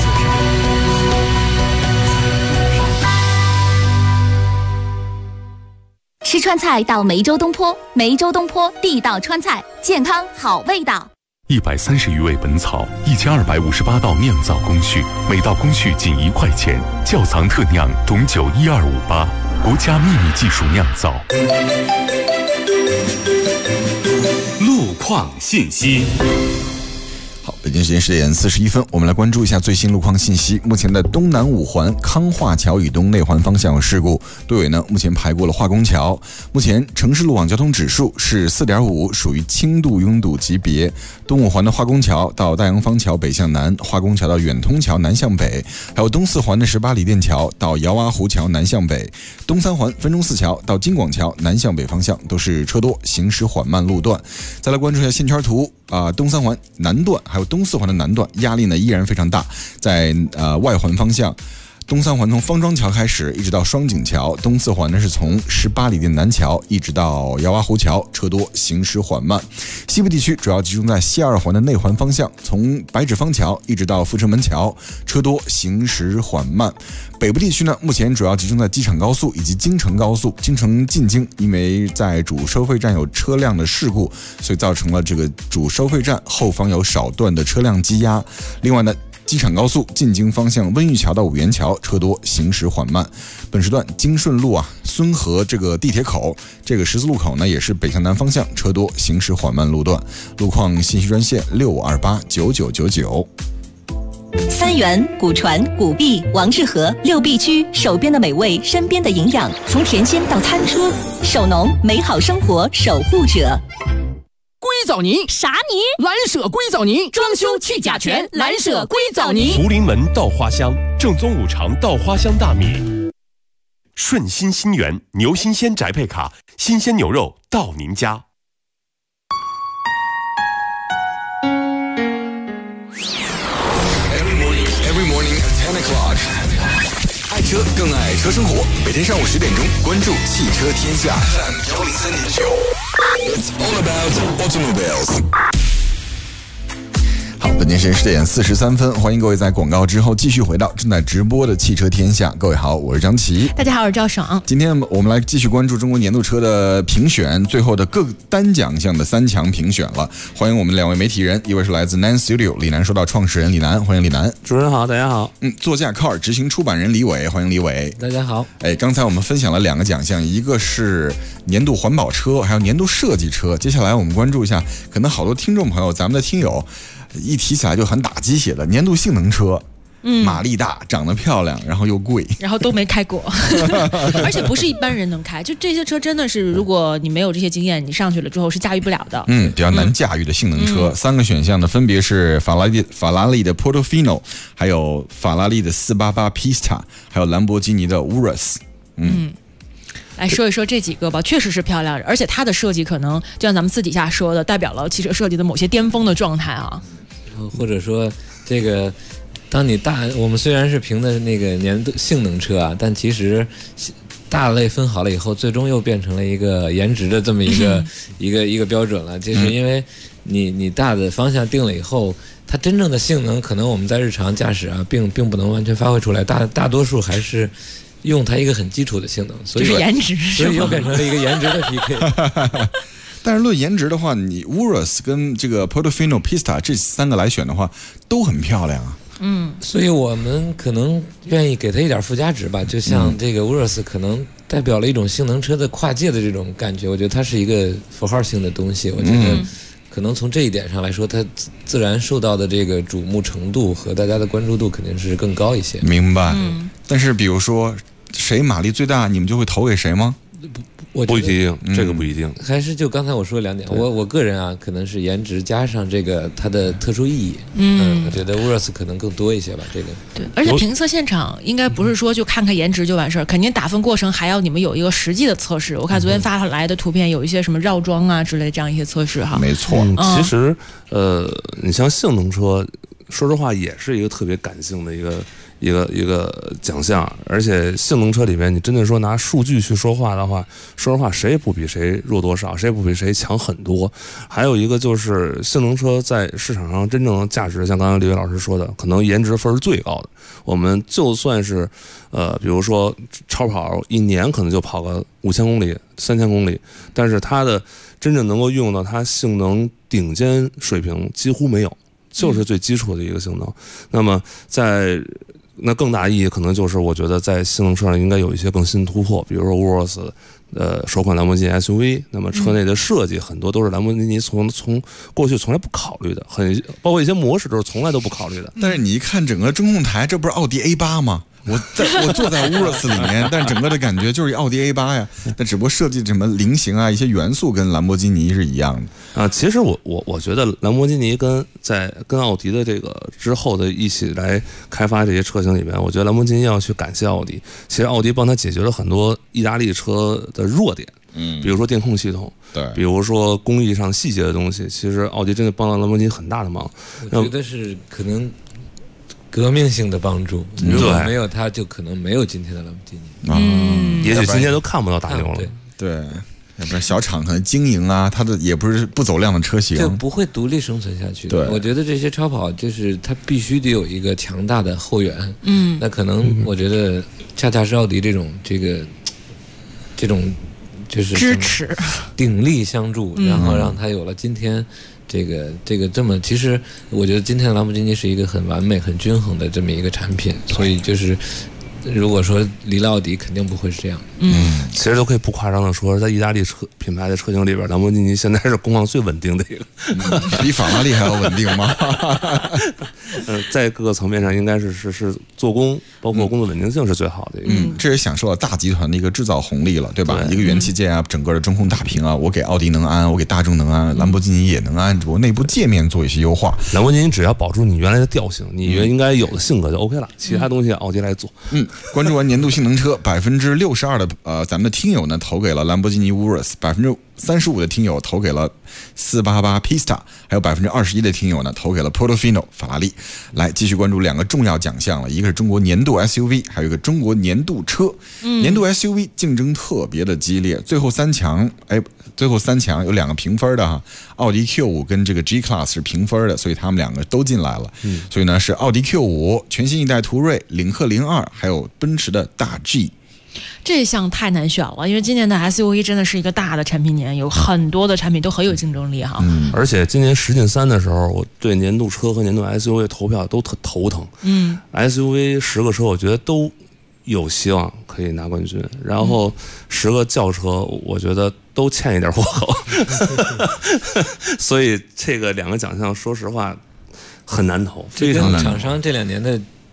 吃川菜到梅州东坡，梅州东坡地道川菜，健康好味道。 130余味本草，1258道酿造工序，每道工序仅1块钱，窖藏特酿，董酒12588，国家秘密技术酿造。 路况信息。 好，北京时间10点41分，我们来关注一下最新路况信息。目前的东南5环康化桥以东内环方向有事故，队委呢目前排过了化工桥。目前城市路网交通指数是4.5，属于轻度拥堵级别。东5环的化工桥到大洋坊桥北向南，化工桥到远通桥南向北，还有东4环的18里店桥到姚洼湖桥南向北，东3环分钟寺桥到金广桥南向北方向都是车多，行驶缓慢路段。再来关注一下线圈图东3环南段还有东4环的南段压力呢依然非常大，在外环方向。东3环从方庄桥开始一直到双井桥，东4环呢是从18里店南桥一直到姚洼湖桥，车多，行驶缓慢。西部地区主要集中在西2环的内环方向，从白纸坊桥一直到阜成门桥，车多，行驶缓慢。北部地区呢，目前主要集中在机场高速以及京承高速，京承进京，因为在主收费站有车辆的事故，所以造成了这个主收费站后方有少段的车辆积压。另外呢，机场高速进京方向温榆桥到五元桥车多，行驶缓慢。本时段京顺路孙河这个地铁口这个十字路口呢，也是北向南方向车多，行驶缓慢路段。路况信息专线65289999。 三元、古传、古碧、王致和6必居，手边的美味，身边的营养，从甜鲜到餐车，手农美好生活守护者。 硅藻泥啥泥？蓝舍硅藻泥，装修去甲醛，蓝舍硅藻泥。 福临门稻花香，正宗5常稻花香大米。顺心新源牛新鲜宅配卡，新鲜牛肉到您家。 Every morning at 10 o'clock， 爱车更爱车生活。每天上午10点钟，关注汽车天下103.9。It's all about automobiles。好，本间时间10点43分，欢迎各位在广告之后继续回到正在直播的汽车天下。各位好，我是张琪。 大家好，我是赵爽。 今天我们来继续关注中国年度车的评选，最后的各单奖项的3强评选了。欢迎我们2位媒体人，一位是来自 Nan Studio 李楠说道创始人李楠，欢迎李楠。 主持人好，大家好。 座驾 Car 执行出版人李伟，欢迎李伟。 大家好。 刚才我们分享了2个奖项，一个是年度环保车，还有年度设计车。接下来我们关注一下，可能好多听众朋友，咱们的听友一提起来就很打鸡血的年度性能车。 马力大，长得漂亮，然后又贵， 然后都没开过，而且不是一般人能开。就这些车真的是，如果你没有这些经验，你上去了之后是驾驭不了的。 比较难驾驭的性能车。3个选项呢，分别是法拉利的 Portofino， 还有法拉利的488 Pista， 还有兰博基尼的 Urus。 来说一说这几个吧，确实是漂亮，而且它的设计可能就像咱们私底下说的，代表了汽车设计的某些巅峰的状态啊。 或者说这个。当你我们虽然是评的那个年度性能车啊，但其实大类分好了以后，最终又变成了一个颜值的这么一个标准了。就是因为你大的方向定了以后，它真正的性能可能我们在日常驾驶啊，并不能完全发挥出来。大多数还是用它一个很基础的性能，所以就是颜值， 所以又变成了一个颜值的 PK。 但是论颜值的话，你 Urus 跟这个 Portofino Pista 这3个来选的话，都很漂亮啊。 所以我们可能愿意给它一点附加值吧，就像这个 Urus 可能代表了一种性能车的跨界的这种感觉，我觉得它是一个符号性的东西，我觉得可能从这一点上来说，它自然受到的这个瞩目程度和大家的关注度肯定是更高一些。 明白。但是比如说谁马力最大，你们就会投给谁吗？ 不一定，这个不一定。 还是就刚才我说的2点，我个人啊，可能是颜值加上这个它的特殊意义。我觉得 Urus 可能更多一些吧。这个对，而且评测现场应该不是说就看看颜值就完事儿，肯定打分过程还要你们有一个实际的测试。我看昨天发来的图片有一些什么绕桩啊之类这样一些测试哈。 没错。 其实你像性能车，说实话也是一个特别感性的一个奖项，而且性能车里面，你真的说拿数据去说话的话，说实话，谁也不比谁弱多少，谁也不比谁强很多。还有一个就是性能车在市场上真正的价值，像刚才李伟老师说的，可能颜值分是最高的。我们就算是比如说超跑一年可能就跑个5000公里、3000公里，但是它的真正能够用到它性能顶尖水平几乎没有，就是最基础的一个性能。那么那更大意义可能就是我觉得在性能车上应该有一些更新突破，比如说 Urus 首款兰博基尼 SUV， 那么车内的设计很多都是兰博基尼从过去从来不考虑的，包括一些模式都是从来都不考虑的。 但是你一看整个中控台，这不是奥迪 A8 吗？我坐在 Urus 里面，但整个的感觉就是奥迪 A8 呀，但只不过设计什么菱形啊，一些元素跟兰博基尼是一样的啊。其实我觉得兰博基尼跟奥迪的这个之后的一起来开发这些车型里面，我觉得兰博基尼要去感谢奥迪。其实奥迪帮他解决了很多意大利车的弱点，比如说电控系统， 对， 比如说工艺上细节的东西，其实奥迪真的帮了兰博基尼很大的忙。 我觉得是可能革命性的帮助，如果没有它，就可能没有今天的兰博基尼。 也许今天都看不到大牛了。 对，要不然小厂可能经营啊，它的也不是不走量的车型， 就不会独立生存下去。对，我觉得这些超跑就是它必须得有一个强大的后援。那可能我觉得恰恰是奥迪这种就是支持、 鼎力相助，然后让它有了今天。这个这么，其实我觉得今天的兰博基尼是一个很完美、很均衡的这么一个产品，所以就是如果说离了奥迪，肯定不会是这样。 其实都可以不夸张的说，在意大利品牌的车型里边，兰博基尼现在是工况最稳定的一个， 比法拉利还要稳定吗？ 在各个层面上应该是做工，包括工作稳定性是最好的一个。 这也享受了大集团的一个制造红利了，对吧？一个元器件啊，整个的中控大屏啊，我给奥迪能安，我给大众能安，兰博基尼也能安，只不过内部界面做一些优化。 兰博基尼只要保住你原来的调性，你应该有的性格就 OK 了，其他东西奥迪来做。 关注完年度性能车，62%的咱们的听友呢投给了兰博基尼 Urus，35%的听友投给了488 Pista， 还有21%的听友呢投给了 Portofino 法拉利。来继续关注2个重要奖项了，一个是中国年度 SUV， 还有一个中国年度车。年度 SUV 竞争特别的激烈，最后三强有2个评分的哈，奥迪 Q5 跟这个 G Class 是评分的，所以他们2个都进来了。所以呢是奥迪 Q5、全新一代途锐、领克02，还有奔驰的大 G。 这项太难选了，因为今年的 SUV 真的是一个大的产品年，有很多的产品都很有竞争力哈。 而且今年10进3的时候，我对年度车和年度 SUV 投票都特头疼。SUV 10个车我觉得都有希望可以拿冠军，然后10个轿车我觉得都欠一点火候，所以这个2个奖项说实话很难投，非常难投。 厂商这2年的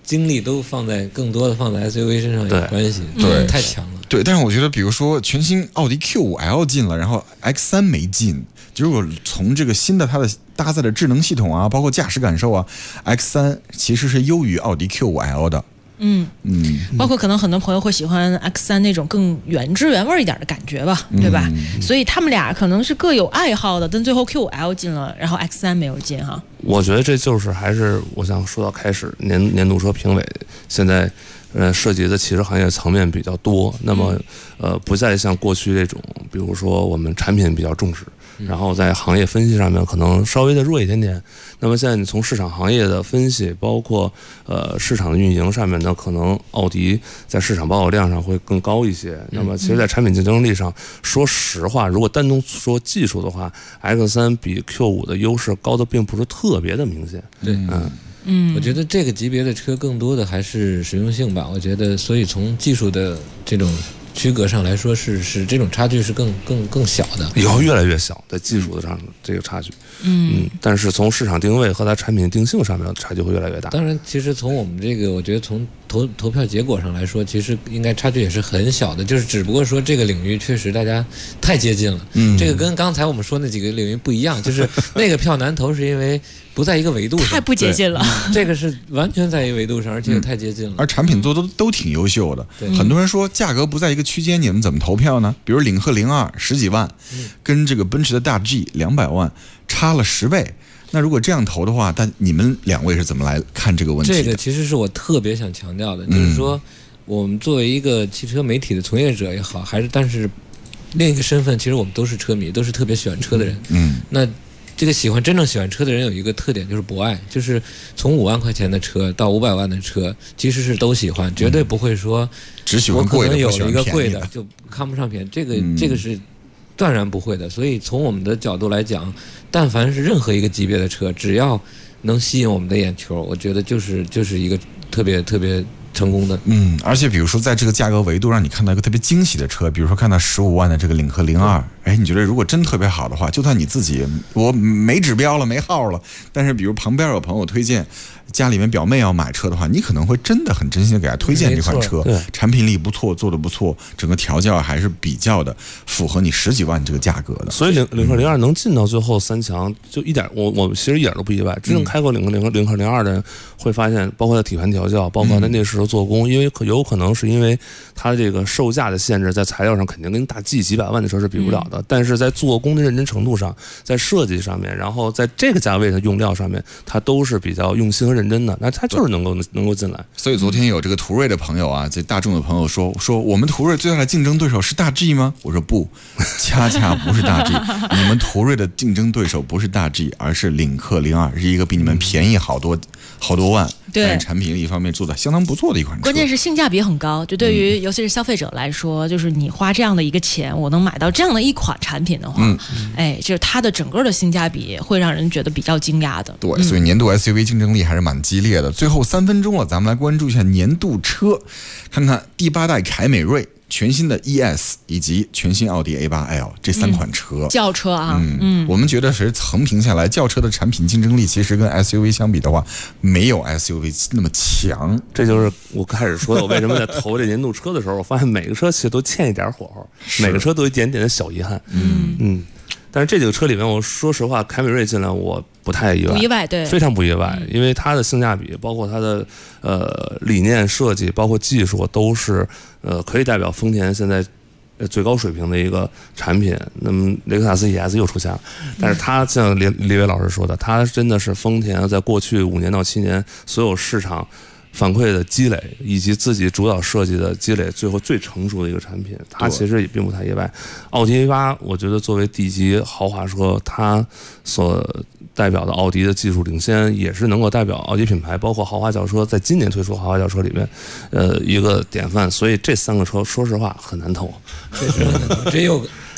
精力都更多的放在 SUV 身上有关系， 对， 太强了。 对，但是我觉得，比如说全新奥迪 Q5L 进了，然后 X3没进，如果从这个新的它的搭载的智能系统啊，包括驾驶感受啊 ，X3其实是优于奥迪 Q5L 的。 包括可能很多朋友会喜欢 X3 那种更原汁原味一点的感觉吧，对吧？所以他们俩可能是各有爱好的，但最后 Q5L 进了，然后 X3 没有进哈。 我觉得这就是还是我想说到开始年度车评委现在涉及的汽车行业层面比较多，那么不再像过去这种，比如说我们产品比较重视，然后在行业分析上面可能稍微的弱一点点。那么现在你从市场行业的分析，包括市场的运营上面呢，可能奥迪在市场保有量上会更高一些。那么其实在产品竞争力上，说实话，如果单独说技术的话 ，X3 比 Q5 的优势高的并不是特别的明显。 对，我觉得这个级别的车更多的还是实用性吧。我觉得，所以从技术的这种区隔上来说，是这种差距是更小的， 以后越来越小，在技术上这个差距。但是从市场定位和它产品定性上面，差距会越来越大。 当然，其实从我们这个，我觉得从投票结果上来说，其实应该差距也是很小的，就是只不过说这个领域确实大家太接近了。这个跟刚才我们说那几个领域不一样，就是那个票难投是因为不在一个维度上， 太不接近了。 这个是完全在一个维度上，而且太接近了。 而产品做的都挺优秀的。很多人说价格不在一个区间，你们怎么投票呢？比如领克02十几万，跟这个奔驰的大 G 200万差了10倍。那如果这样投的话，但你们两位是怎么来看这个问题的？ 这个其实是我特别想强调的，就是说我们作为一个汽车媒体的从业者也好，但是另一个身份，其实我们都是车迷，都是特别喜欢车的人。那这个真正喜欢车的人有一个特点，就是博爱，就是从5万块钱的车到500万的车，其实是都喜欢，绝对不会说只喜欢贵的， 我可能有一个贵的就看不上便宜，这个是断然不会的。所以从我们的角度来讲，但凡是任何一个级别的车，只要能吸引我们的眼球，我觉得就是一个特别成功的。 而且比如说在这个价格维度让你看到一个特别惊喜的车，比如说看到15万的这个领克02，你觉得如果真特别好的话，就算你自己我没指标了没号了，但是比如旁边有朋友推荐，家里面表妹要买车的话，你可能会真的很真心的给他推荐这款车，产品力不错，做的不错，整个调教还是比较的符合你10几万这个价格的。 所以领克02能进到最后3强，就一点我其实一点都不意外。真正开过领克02的人会发现，包括它底盘调教，包括它内饰的做工，因为有可能是因为它这个售价的限制，在材料上肯定跟大 G 几百万的车是比不了的，但是在做工的认真程度上，在设计上面，然后在这个价位的用料上面，它都是比较用心和认真的，那它就是能够进来。 所以昨天有这个途锐的朋友啊，这大众的朋友说我们途锐最大的竞争对手是大 G 吗？我说不，恰恰不是大 G， 你们途锐的竞争对手不是大 G， 而是领克02，是一个比你们便宜好多万，但是产品力方面做的相当不错的一款车。 关键是性价比很高，就对于尤其是消费者来说，就是你花这样的一个钱，我能买到这样的一款产品的话，就是它的整个的性价比会让人觉得比较惊讶的。 对，所以年度 SUV 竞争力还是蛮激烈的。最后3分钟了，咱们来关注一下年度车，看看第8代凯美瑞、全新的 ES 以及全新奥迪 A8L 这3款车， 轿车啊， 我们觉得是横评下来，轿车的产品竞争力其实跟 SUV 相比的话，没有 SUV 那么强。 这就是我开始说的，我为什么在投这年度车的时候，我发现每个车其实都欠一点火候，每个车都有一点点的小遗憾。但是这几个车里面，我说实话，凯美瑞进来我不太意外， 不意外，对， 非常不意外，因为它的性价比，包括它的理念设计，包括技术，都是可以代表丰田现在最高水平的一个产品。那么雷克萨斯 ES 又出现了，但是它像李伟老师说的，它真的是丰田在过去5年到7年所有市场反馈的积累，以及自己主导设计的积累，最后最成熟的一个产品，它其实也并不太意外。奥迪 A8， 我觉得作为D级豪华车，它所代表的奥迪的技术领先，也是能够代表奥迪品牌，包括豪华轿车，在今年推出豪华轿车里面，一个典范。所以这3个车，说实话很难投。 这有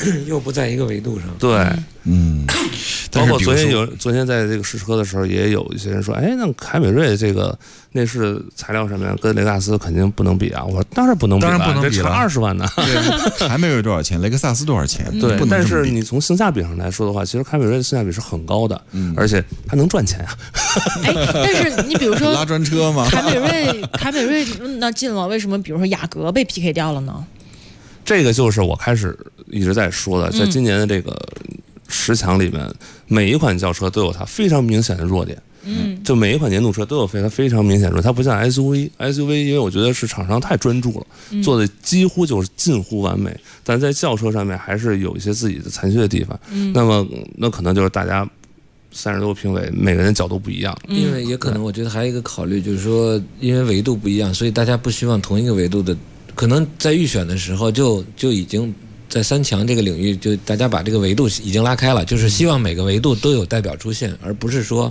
又不在一个维度上。 对，包括昨天在这个试车的时候，也有一些人说，哎，那凯美瑞这个内饰材料上面跟雷克萨斯肯定不能比啊。我说当然不能比了，这差20万呢。 对，凯美瑞多少钱？雷克萨斯多少钱？ 对，但是你从性价比上来说的话，其实凯美瑞的性价比是很高的，而且它能赚钱啊。 哎，但是你比如说拉专车吗？ 凯美瑞那进了，为什么比如说雅阁被 PK 掉了呢？ 这个就是我开始一直在说的，在今年的这个10强里面，每一款轿车都有它非常明显的弱点。就每一款年度车都有它非常明显的弱点，它不像 SUV， 因为我觉得是厂商太专注了，做的几乎就是近乎完美，但在轿车上面还是有一些自己的残缺的地方。那可能就是大家30多个评委每个人角度不一样， 因为也可能我觉得还有一个考虑就是说，因为维度不一样，所以大家不希望同一个维度的，可能在预选的时候就已经在3强这个领域，就大家把这个维度已经拉开了，就是希望每个维度都有代表出现，而不是说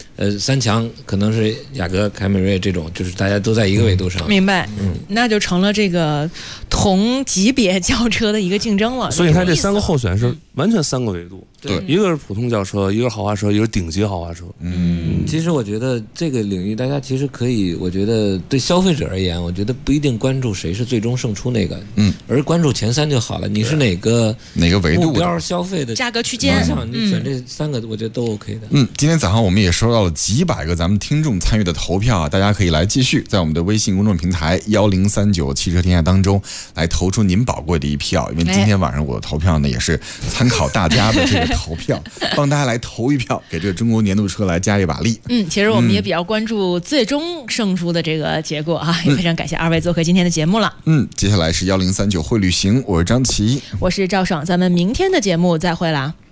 3强可能是雅阁、凯美瑞这种，就是大家都在一个维度上。 明白，那就成了这个同级别轿车的一个竞争了。 所以它这3个候选是完全3个维度， 对， 一个是普通轿车，一个是豪华车，一个是顶级豪华车。 其实我觉得这个领域大家其实可以，我觉得对消费者而言，我觉得不一定关注谁是最终胜出那个，而关注前3就好了。你是哪个维度目标消费的价格区间， 你选这3个，我觉得都 OK 的。 今天早上我们也收到了几百个咱们听众参与的投票啊，大家可以来继续在我们的微信公众平台1039汽车天下当中来投出您宝贵的一票，因为今天晚上我的投票呢也是参考大家的这个投票，帮大家来投一票，给这个中国年度车来加一把力。 其实我们也比较关注最终胜出的这个结果啊，也非常感谢2位做客今天的节目了。 接下来是1039会旅行，我是张琪， 我是赵爽，咱们明天的节目再会啦。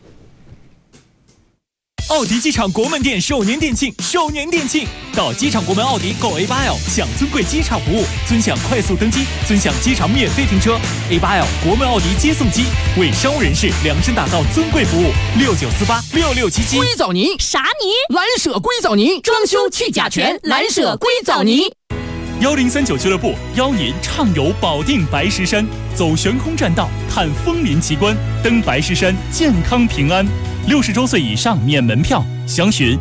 奥迪机场国门店首年店庆，到机场国门奥迪购 A8L 享尊贵机场服务，尊享快速登机，尊享机场免费停车。A8L 国门奥迪接送机为商务人士量身打造尊贵服务，69486677。 硅藻泥啥泥？ 蓝舍硅藻泥，装修去甲醛，蓝舍硅藻泥。 1039俱乐部邀您畅游保定白石山，走悬空栈道，看枫林奇观，登白石山，健康平安。60周岁以上免门票，详询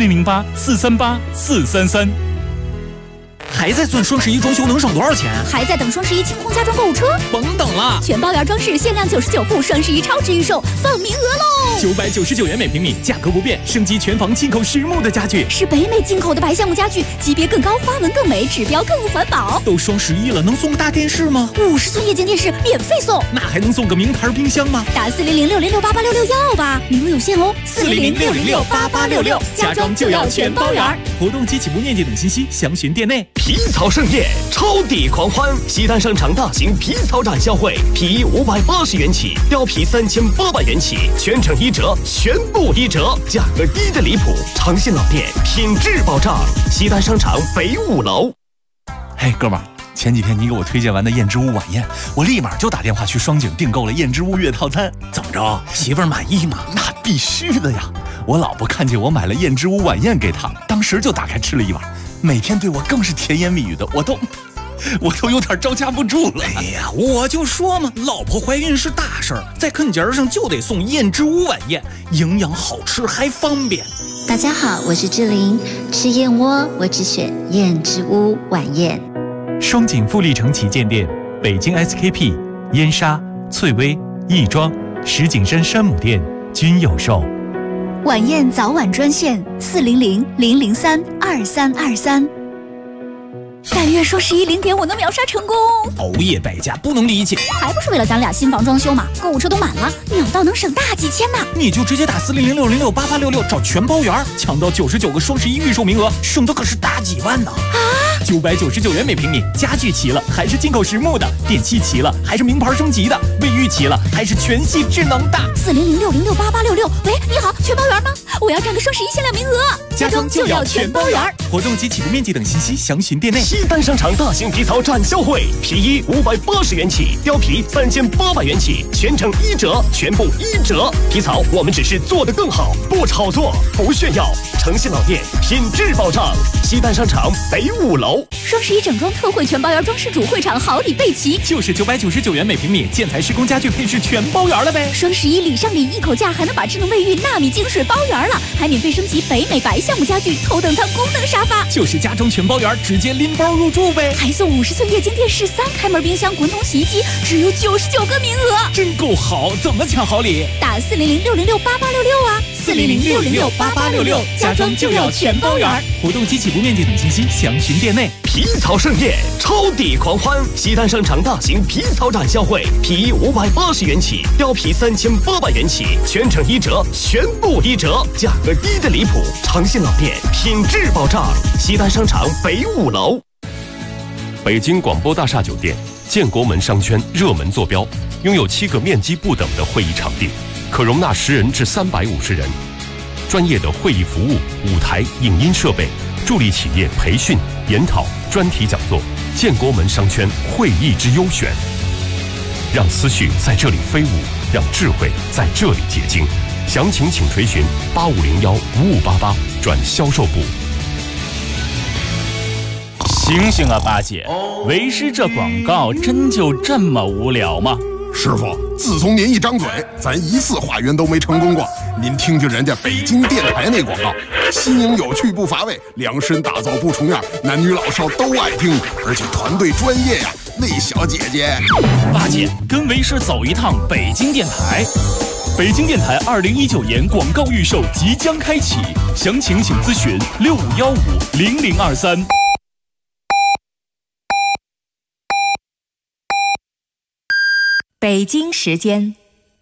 4008-438-433。还在算双11装修能省多少钱？ 还在等双11清空家装购物车？ 甭等了， 全包圆装饰限量99户，双11超值预售，放名额喽 ！999元每平米，价格不变，升级全房进口实木的家具， 是北美进口的白橡木家具，级别更高，花纹更美，指标更环保。 都双11了，能送个大电视吗 ？50寸液晶电视免费送， 那还能送个名牌冰箱吗？ 打400-606-8866要吧，名额有限哦，400-606-8866，家装就要全包圆。 活动及起步链接等信息详询店内。 皮草盛宴，超抵狂欢！西单商场大型皮草展销会，皮衣580元起，貂皮3800元起，全程1折，全部1折，价格低的离谱。诚信老店，品质保障。西单商场北5楼。 嘿，哥们儿，前几天你给我推荐完的燕之屋晚宴，我立马就打电话去双井订购了燕之屋月套餐。怎么着，媳妇儿满意吗？那必须的呀！我老婆看见我买了燕之屋晚宴给她，当时就打开吃了一碗，每天对我更是甜言蜜语的，我都有点招架不住了。 哎呀，我就说嘛，老婆怀孕是大事儿，在坎节上就得送燕之屋晚宴，营养好吃还方便。 大家好，我是志玲，吃燕窝我只选燕之屋晚宴。 双井富力城旗舰店、北京 SKP、燕莎、翠微、亦庄、石景山山姆店均有售。 晚宴早晚专线400-003-2323。 但愿双110点我能秒杀成功。 熬夜败家不能理解， 还不是为了咱俩新房装修嘛？购物车都满了，秒到能省大几千呢。 你就直接打400-606-8866找全包圆，抢到99个双11预售名额，省的可是大几万呢！ 啊 ！999元每平米，家具齐了还是进口实木的，电器齐了还是名牌升级的，卫浴齐了还是全系智能的。 400-606-8866。喂，你好，全包圆吗？我要占个双11限量名额。 家装就要全包圆。 活动及起步面积等信息详询店内。 西单商场大型皮草展销会，皮衣580元起，貂皮3800元起，全程1折，全部1折。皮草我们只是做得更好，不炒作，不炫耀。诚信老店，品质保障。西单商场北5楼。 双11整装特惠全包圆装饰主会场好礼备齐， 就是999元每平米，建材施工家具配饰全包圆了呗。 双11礼上礼，一口价还能把智能卫浴纳米净水包圆了，还免费升级北美白橡木家具头等舱功能沙发， 就是家装全包圆，直接拎包入住呗。 还送50寸液晶电视、3开门冰箱、滚筒洗衣机，只有99个名额， 真够好！怎么抢好礼？ 打400-606-8866啊，400-606-8866，家装就要全包圆。 活动及起步面积等信息详询店内。 皮草盛宴，超抵狂欢！西单商场大型皮草展销会，皮衣580元起，貂皮3800元起，全程1折，全部1折，价格低的离谱。诚信老店，品质保障。西单商场北5楼。 北京广播大厦酒店，建国门商圈热门坐标，拥有7个面积不等的会议场地，可容纳10人至350人。专业的会议服务、舞台、影音设备，助力企业培训、研讨、专题讲座。建国门商圈会议之优选，让思绪在这里飞舞，让智慧在这里结晶。详情请垂询8501-5588转销售部。 醒醒啊，八姐，为师这广告真就这么无聊吗？ 师傅，自从您一张嘴，咱1次化缘都没成功过。您听听人家北京电台那广告，新颖有趣不乏味，量身打造不重样，男女老少都爱听，而且团队专业呀。那小姐姐， 八姐跟为师走一趟北京电台。北京电台2019年广告预售即将开启，详情请咨询65150023。 北京时间